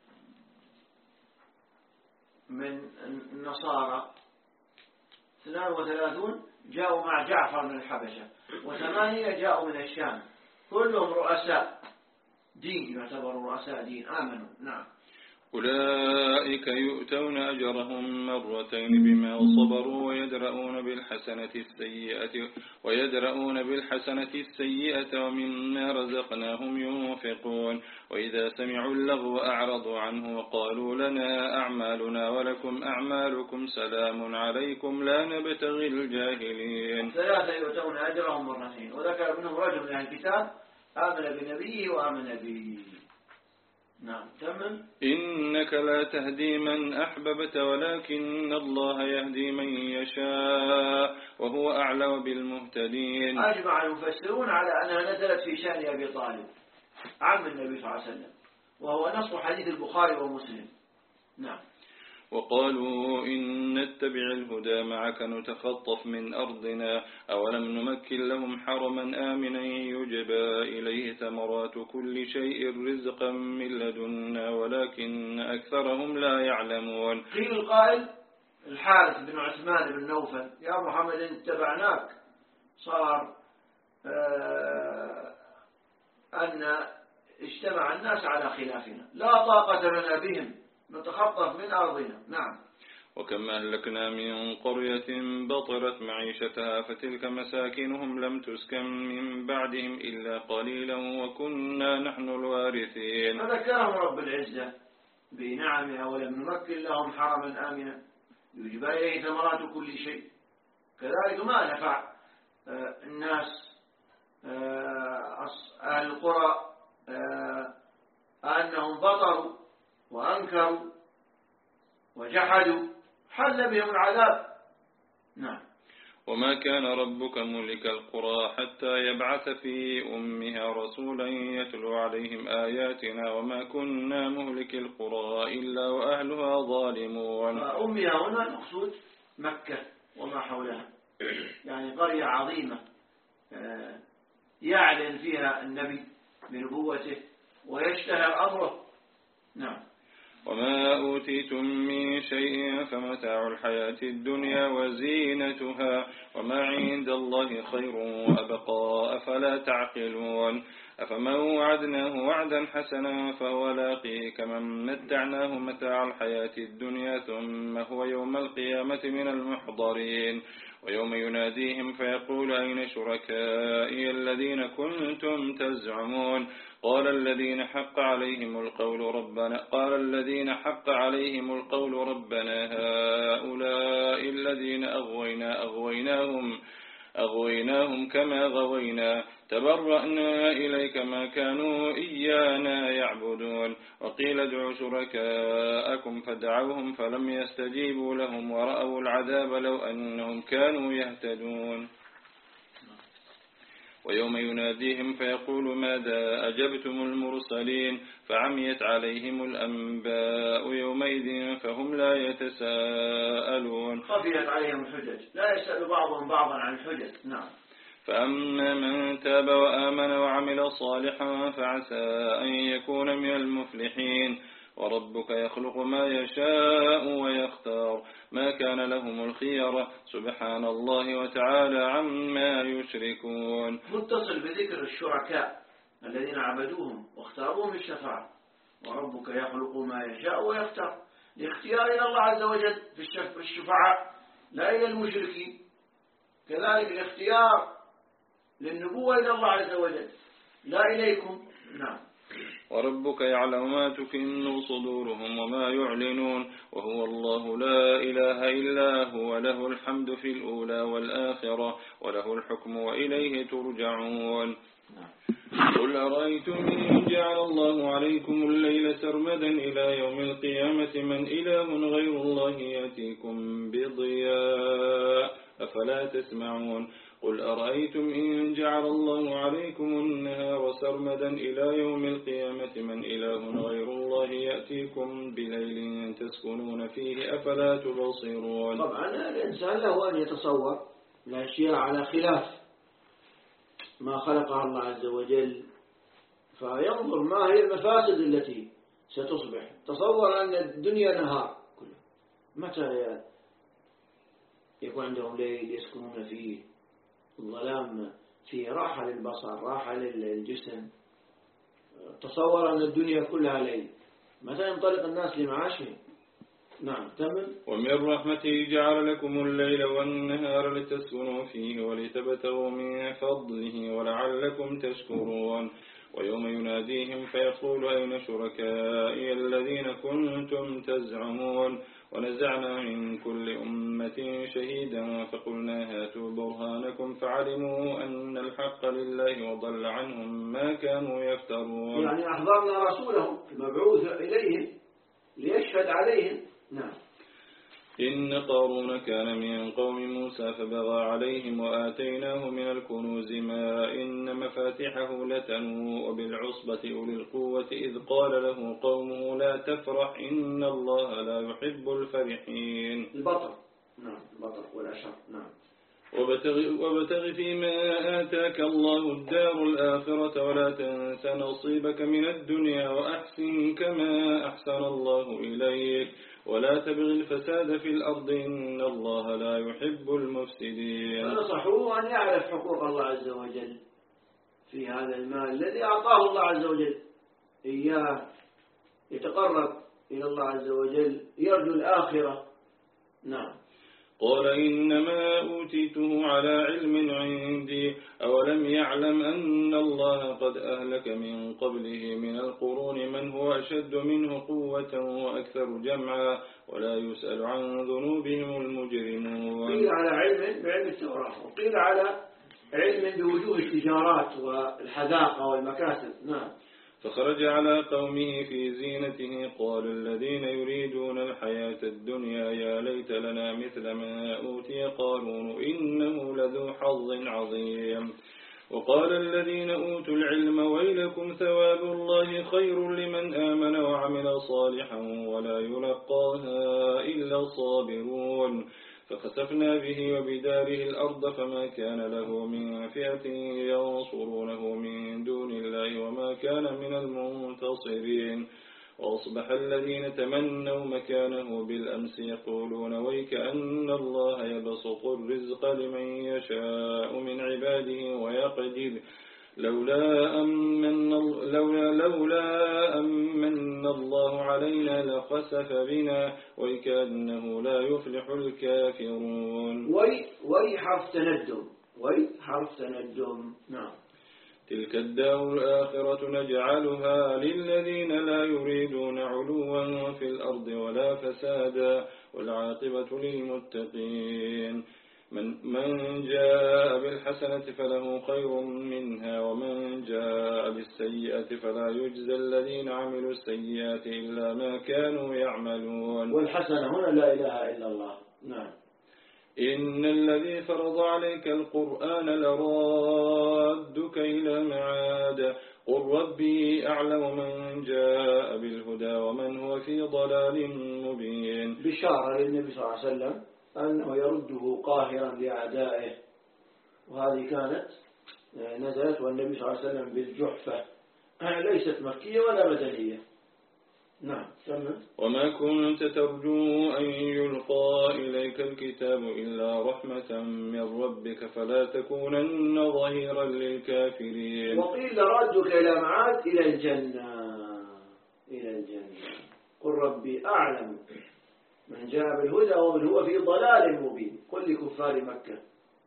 من النصارى، اثنان وثلاثون جاءوا مع جعفر من الحبشة وثمانية جاءوا من الشام، كلهم رؤساء دين، يعتبروا رؤساء دين آمنوا. نعم. أولئك يؤتون أجرهم مرتين بما صبروا ويدرؤون بالحسنة السيئة ويدرؤون بالحسنة السيئة ومما رزقناهم ينفقون. وإذا سمعوا اللغو أعرضوا عنه وقالوا لنا أعمالنا ولكم أعمالكم سلام عليكم لا نبتغي الجاهلين. ثلاثة يؤتون أجرهم مرتين، وذكر منهم رجل من الكتاب آمن بنبيه وآمن به. نعم تمام. إنك لا تهدي من أحببت ولكن الله يهدي من يشاء وهو أعلم بالمهتدين. أجمع المفسرون على أنها نزلت في شأن أبي طالب عم النبي صلى الله عليه وسلم، وهو نص حديث البخاري ومسلم. نعم. وقالوا إن نتبع الهدى معك نتخطف من أرضنا أولم نمكن لهم حرما آمنا يجبى إليه ثمرات كل شيء رزقا من لدنا ولكن أكثرهم لا يعلمون. قيل القائل الحارث بن عثمان بن نوفل يا محمد إن اتبعناك صار آه أن اجتمع الناس على خلافنا لا طاقة لنا بهم نتخطف من أرضنا. نعم. وكم أهلكنا من قرية بطرت معيشتها فتلك مساكنهم لم تسكن من بعدهم إلا قليلا وكنا نحن الوارثين. فذكرهم رب العزة بنعمها ولم نمكن لهم حرما آمنا يجبى إليه ثمرات كل شيء. كذلك ما نفع الناس أهل القرى أنهم بطروا وأنكروا وجحدوا حل بهم العذاب. نعم. وما كان ربك ملك القرى حتى يبعث في أمها رسولا يتلو عليهم آياتنا وما كنا مهلك القرى إلا وأهلها ظالمون. أمها هنا المقصود مكة وما حولها، يعني قرية عظيمة يعلن فيها النبي بنبوته ويشتهر أمره. نعم. وما أوتيتم من شيء فمتاع الحياة الدنيا وزينتها وما عند الله خير وأبقى أفلا تعقلون. أفمن وعدناه وعدا حسنا فهو لاقيه كمن متعناه متاع الحياة الدنيا ثم هو يوم القيامة من المحضرين. ويوم يناديهم فيقول أين شركائي الذين كنتم تزعمون قال الذين حق عليهم القول ربنا قال الذين حق عليهم القول ربنا هؤلاء الذين أغوينا أغويناهم أغويناهم كما غوينا تبرأنا إليك ما كانوا إيانا يعبدون. وقيل ادعوا شركاءكم فدعوهم فلم يستجيبوا لهم ورأوا العذاب لو أنهم كانوا يهتدون. ويوم يناديهم فيقول ماذا أجبتم المرسلين فعميت عليهم الأنباء يومئذ فهم لا يتساءلون. خفيت عليهم الحجج لا يسأل بعضهم بعضا عن الحجج. نعم. فأما من تاب وآمن وعمل صالحا فعسى أن يكون من المفلحين. وربك يخلق ما يشاء ويختار ما كان لهم الخيرة سبحان الله وتعالى عما يشركون. متصل بذكر الشركاء الذين عبدوهم واختاروهم للشفاعة. وربك يخلق ما يشاء ويختار، الاختيار إلى الله عز وجل في الشفعاء لا إلى المشركين. كذلك الاختيار للنبوة إلى الله عز وجل لا إليكم. نعم. وربك يعلم ما تكن صدورهم وما يعلنون وهو الله لا إله إلا هو له الحمد في الأولى والآخرة وله الحكم وإليه ترجعون. قل أرأيتم إن جعل الله عليكم الليل سرمدا إلى يوم القيامة من إله غير الله يأتيكم بضياء أفلا تسمعون. قل أرأيتم إن جعل الله عليكم النهار سرمدا إلى يوم القيامة من إله غير الله يأتيكم بليل تسكنون فيه أفلا تبصرون. طبعا الإنسان له أن يتصور الأشياء على خلاف ما خلقها الله عز وجل، فينظر ما هي المفاسد التي ستصبح. تصور أن الدنيا نهار كله، متى يكون عندهم ليل يسكنون فيه؟ الظلام فيه راحة للبصر، راحة للجسم. تصور أن الدنيا كلها ليل، متى ينطلق الناس لمعاشهم؟ نعم. تمام. ومن رحمته جعل لكم الليل والنهار لتسكنوا فيه ولتبتغوا من فضله ولعلكم تشكرون. ويوم يناديهم فيقول أين شركائي الذين كنتم تزعمون ونزعنا من كل أمة شهيدا فقلنا هاتوا برهانكم فعلموا أن الحق لله وضل عنهم ما كانوا يفترون. يعني أحضرنا رسولهم المبعوث إليهم ليشهد عليهم. نعم. إن قارون كان من قوم موسى فبغى عليهم وآتيناه من الكنوز ما إن مفاتحه لتنوء بالعصبة أولي القوة إذ قال له قومه لا تفرح إن الله لا يحب الفرحين. البطر. نعم. البطر والأشر. نعم. وابتغ, وابتغ فيما آتاك الله الدار الآخرة ولا تنس نصيبك من الدنيا وأحسن كما أحسن الله إليك ولا تبغ الفساد في الأرض إن الله لا يحب المفسدين. فنصحوه أن يعرف حقوق الله عز وجل في هذا المال الذي أعطاه الله عز وجل إياه، يتقرب إلى الله عز وجل، يرجو الآخرة. نعم. قال إنما أوتيته على علم عندي أولم يعلم أن الله قد أهلك من قبله من القرون من هو أشد منه قوة وأكثر جمعا ولا يسأل عن ذنوبهم المجرمون. قيل على علم بعلم التوراة، وقيل على علم بوجوه التجارات والحذاقة والمكاسب. نعم. فخرج على قومه في زينته قال الذين يريدون الحياة الدنيا يا ليت لنا مثل ما أوتي قارون إنه لذو حظ عظيم. وقال الذين أوتوا العلم ويلكم ثواب الله خير لمن آمن وعمل صالحا ولا يلقاها إلا الصابرون. فخسفنا به وبداره الأرض فما كان له من فئة ينصرونه من دون الله وما كان من المنتصرين. وأصبح الذين تمنوا مكانه بالأمس يقولون ويك أن الله يبسط الرزق لمن يشاء من عباده ويقدر لولا أمن, لولا لولا أمن الله علينا لخسف بنا وكأنه لا يفلح الكافرون. وي وي حرف تندم. وي حرف تندم. نعم. تلك الدار الآخرة نجعلها للذين لا يريدون علوا في الأرض ولا فسادا والعاقبة للمتقين. من, من جاء بالحسنة فله خير منها ومن جاء بالسيئة فلا يجزى الذين عملوا السيئات إلا ما كانوا يعملون. والحسنة هنا لا إله إلا الله. نعم. إن الذي فرض عليك القرآن لرادك إلى معاد قل ربي أعلم من جاء بالهدى ومن هو في ضلال مبين. بشارة للنبي صلى الله عليه وسلم أنه يرده قاهرا لأعدائه، وهذه كانت نزلت والنبي صلى الله عليه وسلم بالجحفة، ليست مكية ولا مدنية. نعم. سمع. وما كنت ترجو أن يلقى إليك الكتاب إلا رحمة من ربك فلا تكونن ظهيرا للكافرين. وقيل ردك إلى معاد إلى الجنة إلى الجنة. قل ربي أعلم من جاء بالهدى ومن هو في ضلال مبين. قل لكفار مكة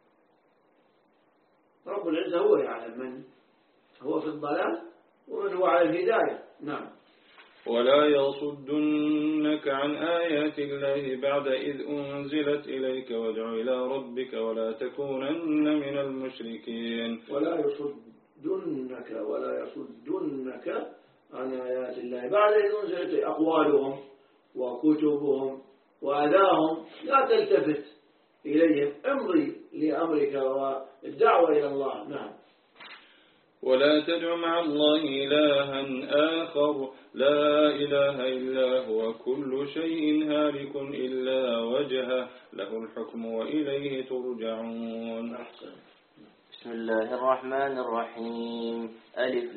رب العزة هو يعلم من هو في الضلال ومن هو على الهداية. نعم. ولا يصدنك عن آيات الله بعد إذ أنزلت إليك وادع إلى ربك ولا تكونن من المشركين. ولا يصدنك ولا يصدنك عن آيات الله بعد إذ أنزلت أقوالهم وكتبهم وأذاهم لا تلتفت إليهم امضي لأمرك والدعوة إلى الله. نعم. ولا تدع مع الله إلها آخر لا إله إلا هو كل شيء هالك إلا وجهه له الحكم وإليه ترجعون. بسم الله الرحمن الرحيم. ألف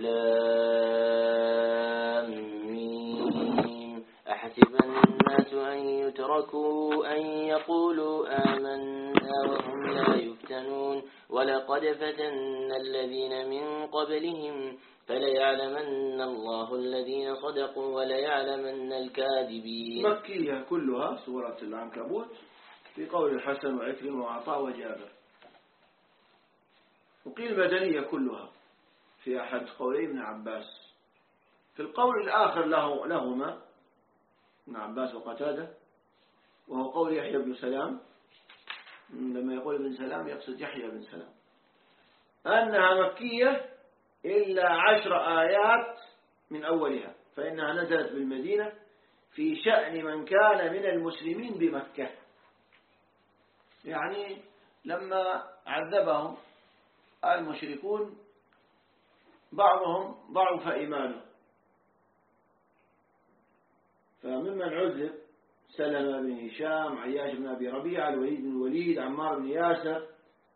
لام ميم. أحسب الناس أن يتركوا أن يقولوا آمنا وهم لا يفتنون ولقد فتنا الذين من قبلهم فليعلمن الله الذين صدقوا وليعلمن الكاذبين. مكية كلها سورة العنكبوت في قول الحسن وعكرمة وعطاء وجابر. وقيل مدنية كلها في أحد قولي ابن عباس. في القول الآخر له لهما ابن عباس وقتادة وهو قول يحيى بن سلام. لما يقول ابن سلام يقصد يحيى بن سلام أنها مكية إلا عشر آيات من أولها فإنها نزلت بالمدينة في شأن من كان من المسلمين بمكة. يعني لما عذبهم المشركون بعضهم ضعف إيمانه فممن عذب سلمة بن هشام عياش بن أبي ربيعة الوليد بن الوليد عمار بن ياسر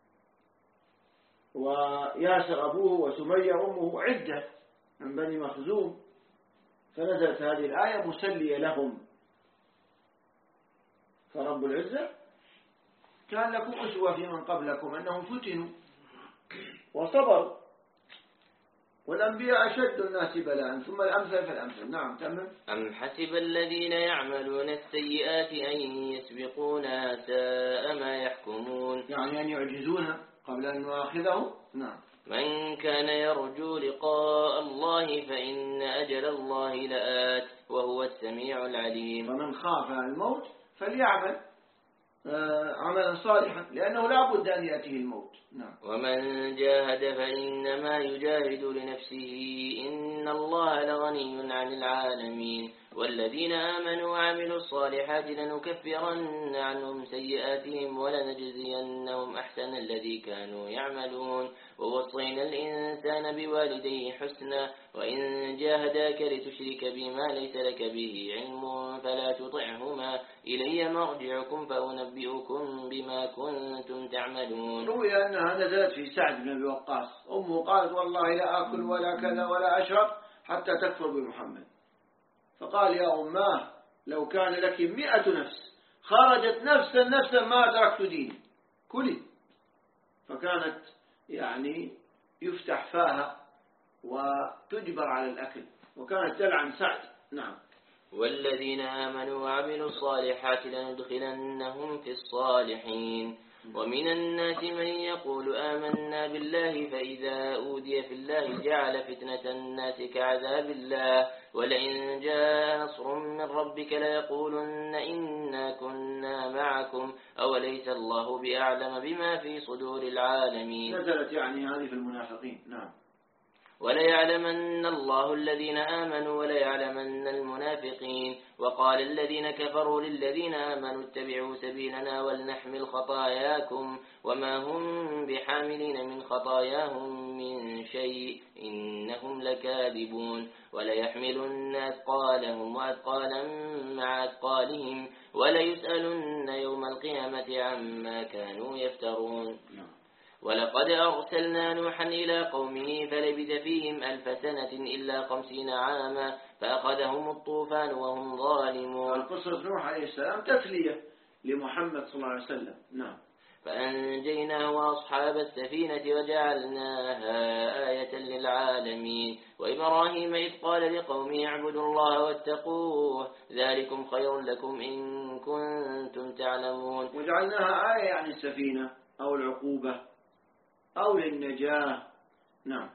وياسر أبوه وسمية أمه عدة من بني مخزوم. فنزلت هذه الآية مسلية لهم. فرب العزة كان لكم أسوة في من قبلكم أنهم فتنوا وصبروا والأنبياء أشد الناس بلاء ثم الأمثل فالأمثل. نعم. تمام. أم حسب الذين يعملون السيئات أن يسبقونا ساء ما يحكمون. يعني أن يعجزونا قبل أن نؤاخذهم. نعم. من كان يرجو لقاء الله فإن أجل الله لآت وهو السميع العليم. فمن خاف الموت فليعمل عملا صالحا لأنه لا بد أن يأتيه الموت. نعم. ومن جاهد فإنما يجاهد لنفسه إن الله لغني عن العالمين. والذين آمنوا وعملوا الصالحات لنكفرن عنهم سيئاتهم ولنجزينهم أحسن الذي كانوا يعملون. ووصينا الإنسان بوالديه حسنا وإن جاهداك لتشرك بما ليس لك به علم فلا تطعهما إلي مرجعكم فأنبئكم بما كنتم تعملون. روي أنها نزلت في سعد بن أبي وقاص. أمه قالت والله لا أكل ولا كذا ولا أشرب حتى تكفر بمحمد. فقال يا أماه لو كان لك مئة نفس خرجت نفسا نفسا ما تركت ديني كلي. فكانت يعني يفتح فاها وتجبر على الأكل وكانت تلعن سعد. نعم. والذين آمنوا وعملوا الصالحات لندخلنهم في الصالحين. ومن الناس من يقول آمنا بالله فإذا أوذي في الله جعل فتنة الناس كعذاب الله ولئن جاء نصر من ربك ليقولن إنا كنا معكم أوليس الله بأعلم بما في صدور العالمين. نزلت يعني هذه في المنافقين. نعم. وليعلمن الله الذين آمنوا وليعلمن المنافقين. وقال الذين كفروا للذين آمنوا اتبعوا سبيلنا ولنحمل خطاياكم وما هم بحاملين من خطاياهم من شيء إنهم لكاذبون. وليحملن أثقالهم وأثقالا مع أثقالهم وليسألن يوم القيامة عما كانوا يفترون. ولقد أرسلنا نوحا إلى قومه فلبث فيهم ألف سنة إلا خمسين عاما فأخذهم الطوفان وهم ظالمون. قصة نوح عليه السلام تسلية لمحمد صلى الله عليه وسلم. نعم. فأنجيناه وأصحاب السفينة وجعلناها آية للعالمين. وإبراهيم إذ قال لقومه اعبدوا الله واتقوه ذلكم خير لكم إن كنتم تعلمون. وجعلناها آية يعني السفينة أو العقوبة أو للنجاة. نعم.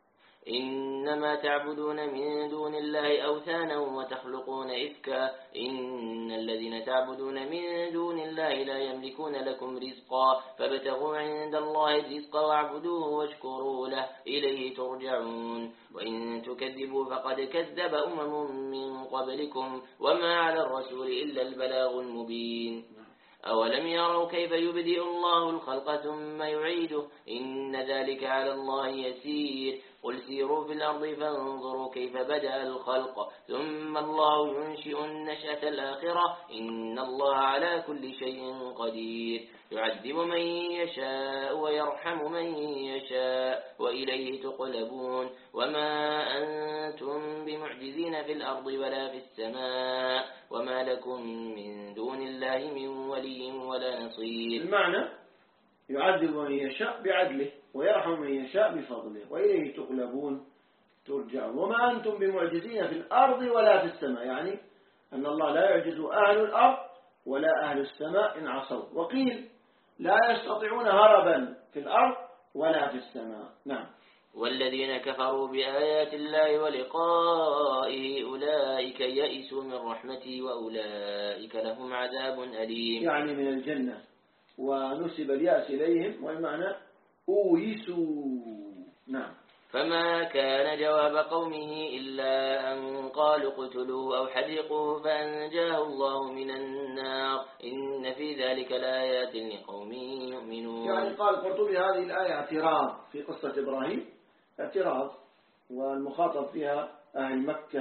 إنما تعبدون من دون الله أوثانا وتخلقون إفكا إن الذين تعبدون من دون الله لا يملكون لكم رزقا فابتغوا عند الله الرزق واعبدوه واشكروا له إليه ترجعون. وإن تكذبوا فقد كذب أمم من قبلكم وما على الرسول إلا البلاغ المبين. أولم يروا كيف يبدئ الله الخلق ثم يعيده إن ذلك على الله يسير. قل سيروا في الأرض فانظروا كيف بدأ الخلق ثم الله ينشئ النشأة الآخرة إن الله على كل شيء قدير. يعذب من يشاء ويرحم من يشاء وإليه تقلبون. وما أنتم بمعجزين في الأرض ولا في السماء وما لكم من دون الله من ولي ولا نصير. المعنى يعذب من يشاء بعدله ويرحم من يشاء بفضله وإليه تقلبون ترجعون. وما أنتم بمعجزين في الأرض ولا في السماء يعني أن الله لا يعجز أهل الأرض ولا أهل السماء إن عصوا. وقيل لا يستطيعون هربا في الأرض ولا في السماء. نعم. والذين كفروا بآيات الله ولقائه أولئك يئسوا من رحمتي وأولئك لهم عذاب أليم. يعني من الجنة ونسب اليأس إليهم والمعنى أويسوا. نعم. فما كان جواب قومه إلا أن قالوا اقتلوه أو حرقوه فأنجاه الله من النار إن في ذلك لآيات لقوم يؤمنون. يعني قال قرطبي هذه الآية اعتراض في قصة إبراهيم اعتراض والمخاطب فيها أهل مكة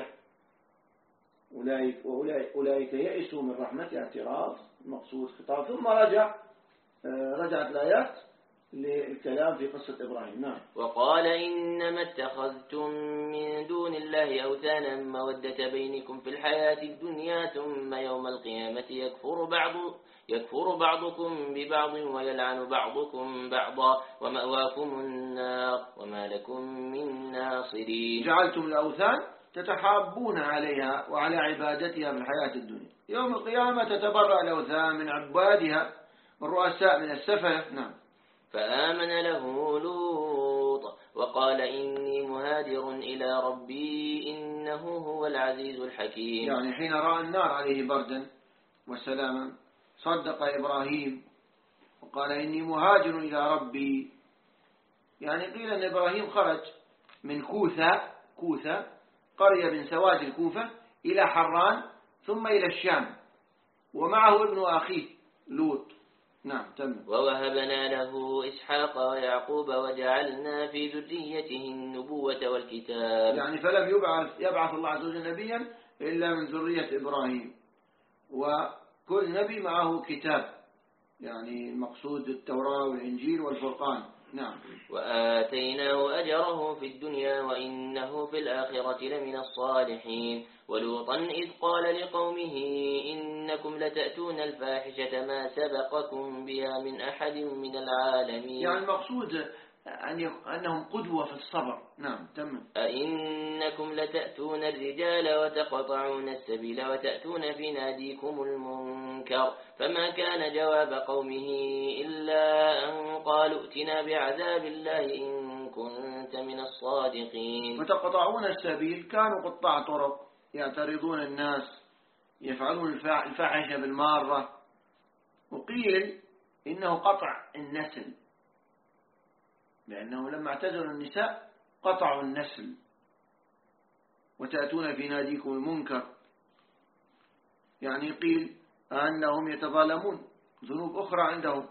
أولئك, أولئك يئسوا من رحمة اعتراض مقصود خطاب. ثم رجع رجعت الآيات للكلام في قصة إبراهيم. نعم. وقال إنما اتخذتم من دون الله أوثانا مودة بينكم في الحياة الدنيا ثم يوم القيامة يكفر بعض يكفر بعضكم ببعض ويلعن بعضكم بعضا ومأواكم النار وما لكم من ناصرين. جعلتم الأوثان تتحابون عليها وعلى عبادتها في الحياة الدنيا يوم القيامة تتبرأ الأوثان من عبادها والرؤساء من السفلة. نعم. فآمن له لوط وقال إني مهاجر إلى ربي إنه هو العزيز الحكيم. يعني حين رأى النار عليه بردا وسلاما صدق إبراهيم وقال إني مهاجر إلى ربي. يعني قيل أن إبراهيم خرج من كوثة كوثة قرية من سواد الكوفة إلى حران ثم إلى الشام ومعه ابن أخيه لوط. نعم. تم. ووهبنا له إسحاق ويعقوب وجعلنا في ذريته النبوة والكتاب. يعني فلم يبعث يبعث الله عز وجل نبيا إلا من ذرية إبراهيم وكل نبي معه كتاب يعني المقصود التوراة والإنجيل والفرقان. نعم. وآتيناه أجره في الدنيا وإنه في الآخرة لمن الصالحين. ولوطا إذ قال لقومه إنكم لتأتون الفاحشة ما سبقكم بها من أحد من العالمين. يعني المقصود أنهم قدوة في الصبر. نعم. تم. أئنكم لتأتون الرجال وتقطعون السبيل وتأتون في ناديكم المنكر فما كان جواب قومه إلا أن قالوا ائتنا بعذاب الله إن كنت من الصادقين. وتقطعون السبيل كانوا قطاع طرق يعترضون الناس يفعلون الفاحشة بالمارة. وقيل إنه قطع النسل لأنه لما اعتزلوا النساء قطعوا النسل. وتأتون في ناديكم المنكر يعني قيل أنهم يتظالمون ذنوب أخرى عندهم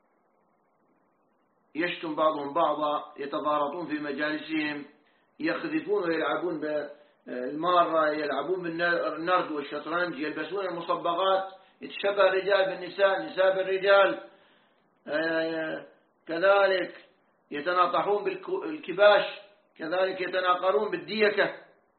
يشتم بعضهم بعضا يتضارطون في مجالسهم يخذفون ويلعبون بالمارة يلعبون بالنرد والشطرنج يلبسون المصبغات يتشبه الرجال بالنساء النساء بالرجال كذلك يتناطحون بالكباش، كذلك يتناقرون بالديكة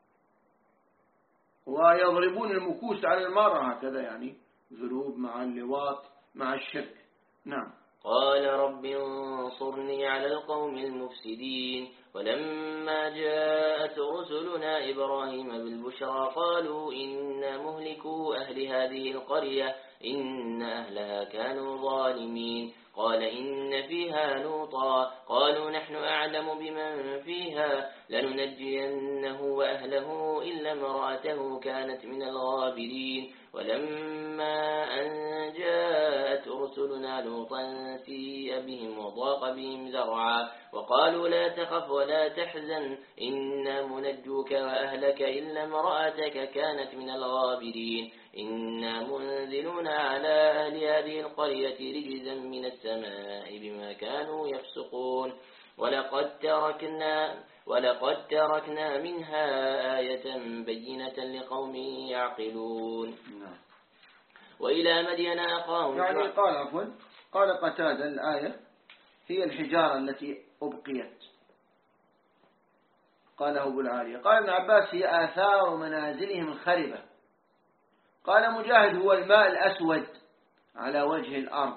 ويضربون المكوس على المرأة، هكذا يعني ذنوب مع اللواط مع الشرك. نعم. قال رب انصرني على القوم المفسدين. ولما جاءت رسلنا إبراهيم بالبشرى قالوا إنا مهلكو أهل هذه القرية إن أهلها كانوا ظالمين. قال إن فيها لوطا قالوا نحن أعلم بمن فيها لننجينه وأهله إلا امرأته كانت من الغابرين. ولما أن جاءت رسلنا لوطا سيء بهم وضاق بهم ذرعا وقالوا لا تخف ولا تحزن إنا منجوك وأهلك إلا امرأتك كانت من الغابرين إنا منزلون على أهل هذه القرية رجزا من السماء بما كانوا يفسقون. ولقد تركنا ولقد تركنا منها آية بينة لقوم يعقلون. وإلى مدين أخاهم يعني قال عفوا قال قتادة الآية هي الحجارة التي أبقيت، قاله أبو العالية. قال ابن عباس هي آثار منازلهم الخربة. قال مجاهد هو الماء الأسود على وجه الأرض،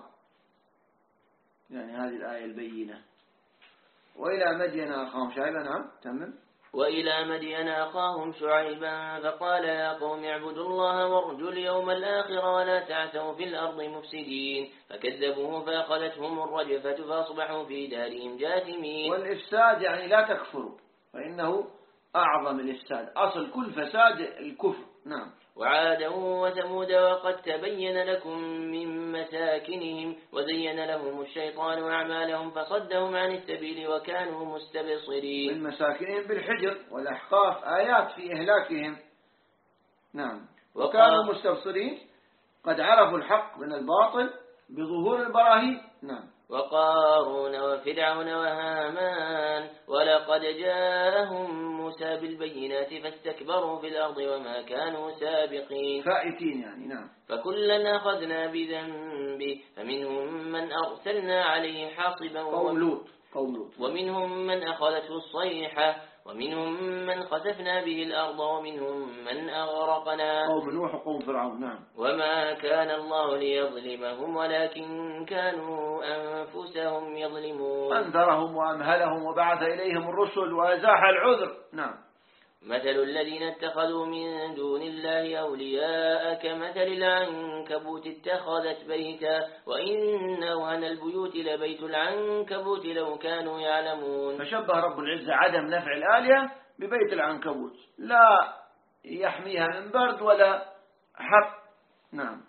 يعني هذه الآية البينة. وإلى مدين أخاهم شعيبا. نعم تمام. وإلى مدين أخاهم شعيبا فقال يا قوم اعبدوا الله وارجوا اليوم الآخر ولا تعثوا في الأرض مفسدين. فكذبوه فأخذتهم الرجفة فأصبحوا في دارهم جاثمين. والإفساد يعني لا تكفروا، فإنه أعظم الإفساد، أصل كل فساد الكفر. نعم. وعادا وثمود وقد تبين لكم من مساكنهم وزين لهم الشيطان أعمالهم فصدهم عن السبيل وكانوا مستبصرين. من مساكنهم بالحجر والأحقاف آيات في إهلاكهم. نعم. وكانوا مستبصرين، قد عرفوا الحق من الباطل بظهور البراهين. نعم. وقارون وفرعون وهامان ولقد جاءهم موسى بالبينات فاستكبروا في الأرض وما كانوا سابقين. فائتين يعني. نعم. فكلا أخذنا بذنبه فمنهم من أرسلنا عليه حاصبا قوم لوط قوم لوط ومنهم من أخذته الصيحة ومنهم من خسفنا به الأرض ومنهم من أغرقنا قوم نوح وقوم فرعون. نعم. وما كان الله ليظلمهم ولكن كانوا أنفسهم يظلمون. أنذرهم وأمهلهم وبعث إليهم الرسل وأزاح العذر. نعم. مثل الذين اتخذوا من دون الله أولياء كمثل العنكبوت اتخذت بيتا وإن أوهن البيوت لبيت العنكبوت لو كانوا يعلمون. فشبه رب العزة عدم نفع الآلهة ببيت العنكبوت، لا يحميها من برد ولا حر. نعم.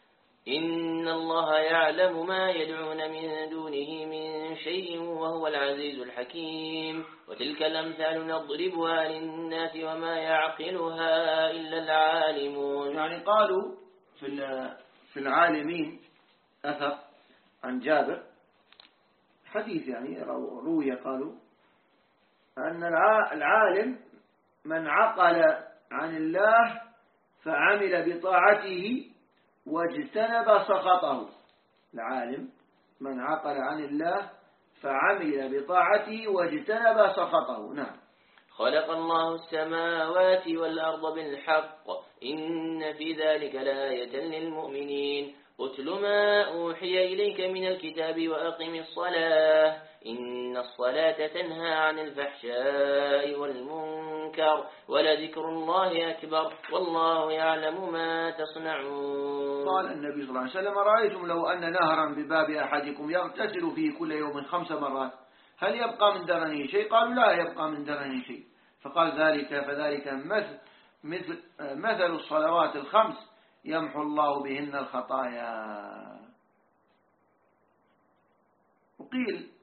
إن الله يعلم ما يدعون من دونه من شيء وهو العزيز الحكيم. وتلك الأمثال نضربها للناس وما يعقلها إلا العالمون. يعني قالوا في في العالمين أثر عن جابر حديث يعني روي، قالوا أن العالم من عقل عن الله فعمل بطاعته واجتنب سخطه. العالم من عقل عن الله فعمل بطاعته واجتنب سخطه. نعم. خلق الله السماوات والأرض بالحق إن في ذلك لآية للمؤمنين. أتل ما أوحي إليك من الكتاب وأقم الصلاة إن الصلاة تنهى عن الفحشاء والمنكر ولذكر الله أكبر والله يعلم ما تصنعون. قال النبي صلى الله عليه وسلم رأيتم لو أن نهرا بباب أحدكم يغتسل فيه كل يوم خمس مرات هل يبقى من درنه شيء؟ قالوا لا يبقى من درنه شيء. فقال ذلك فذلك مثل, مثل, مثل الصلوات الخمس يمحو الله بهن الخطايا. وقيل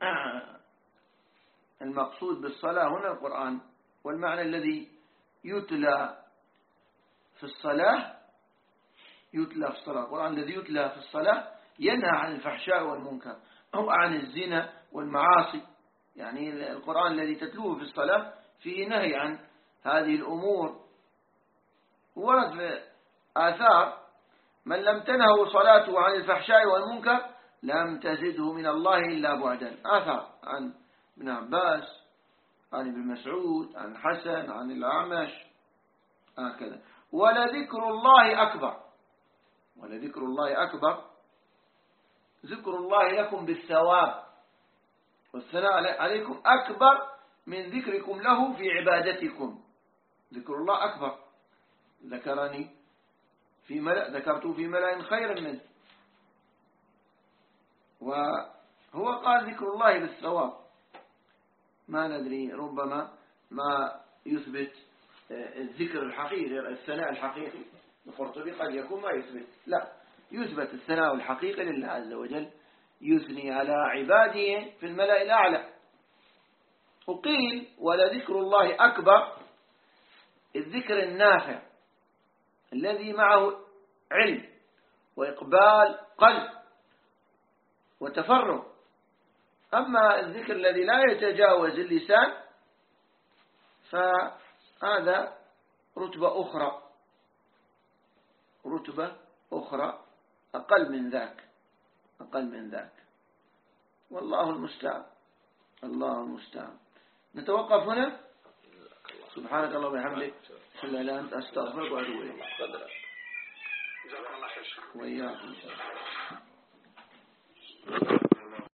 المقصود بالصلاة هنا القرآن، والمعنى الذي يتلى في الصلاة يتلى في الصلاة القرآن الذي يتلى في الصلاة ينهى عن الفحشاء والمنكر أو عن الزنا والمعاصي. يعني القرآن الذي تتلوه في الصلاة فيه نهي عن هذه الأمور. ورد في آثار من لم تنهه صلاته عن الفحشاء والمنكر لم تزده من الله إلا بعدا. أثر عن ابن عباس، عن ابن مسعود، عن حسن، عن الأعمش، هكذا. ولذكر الله أكبر، ولذكر الله أكبر، ذكر الله لكم بالثواب والثناء عليكم أكبر من ذكركم له في عبادتكم. ذكر الله أكبر، ذكرني في ملأ، ذكرت في ملأ خير منه، وهو قال ذكر الله بالثواب. ما ندري، ربما ما يثبت الذكر الحقيقي، الثناء الحقيقي. القرطبي قد يكون ما يثبت، لا، يثبت الثناء الحقيقي لله عز وجل، يثني على عباده في الملأ الأعلى. وقيل ولذكر الله أكبر الذكر النافع الذي معه علم وإقبال قلب وتفرغ. أما الذكر الذي لا يتجاوز اللسان فهذا رتبة أخرى، رتبة أخرى أقل من ذاك، أقل من ذاك. والله المستعان، الله المستعان. نتوقف هنا. سبحانك اللهم وبحمدك، أشهد أن لا إله إلا أنت، أستغفرك وأتوب إليك. وإياكم.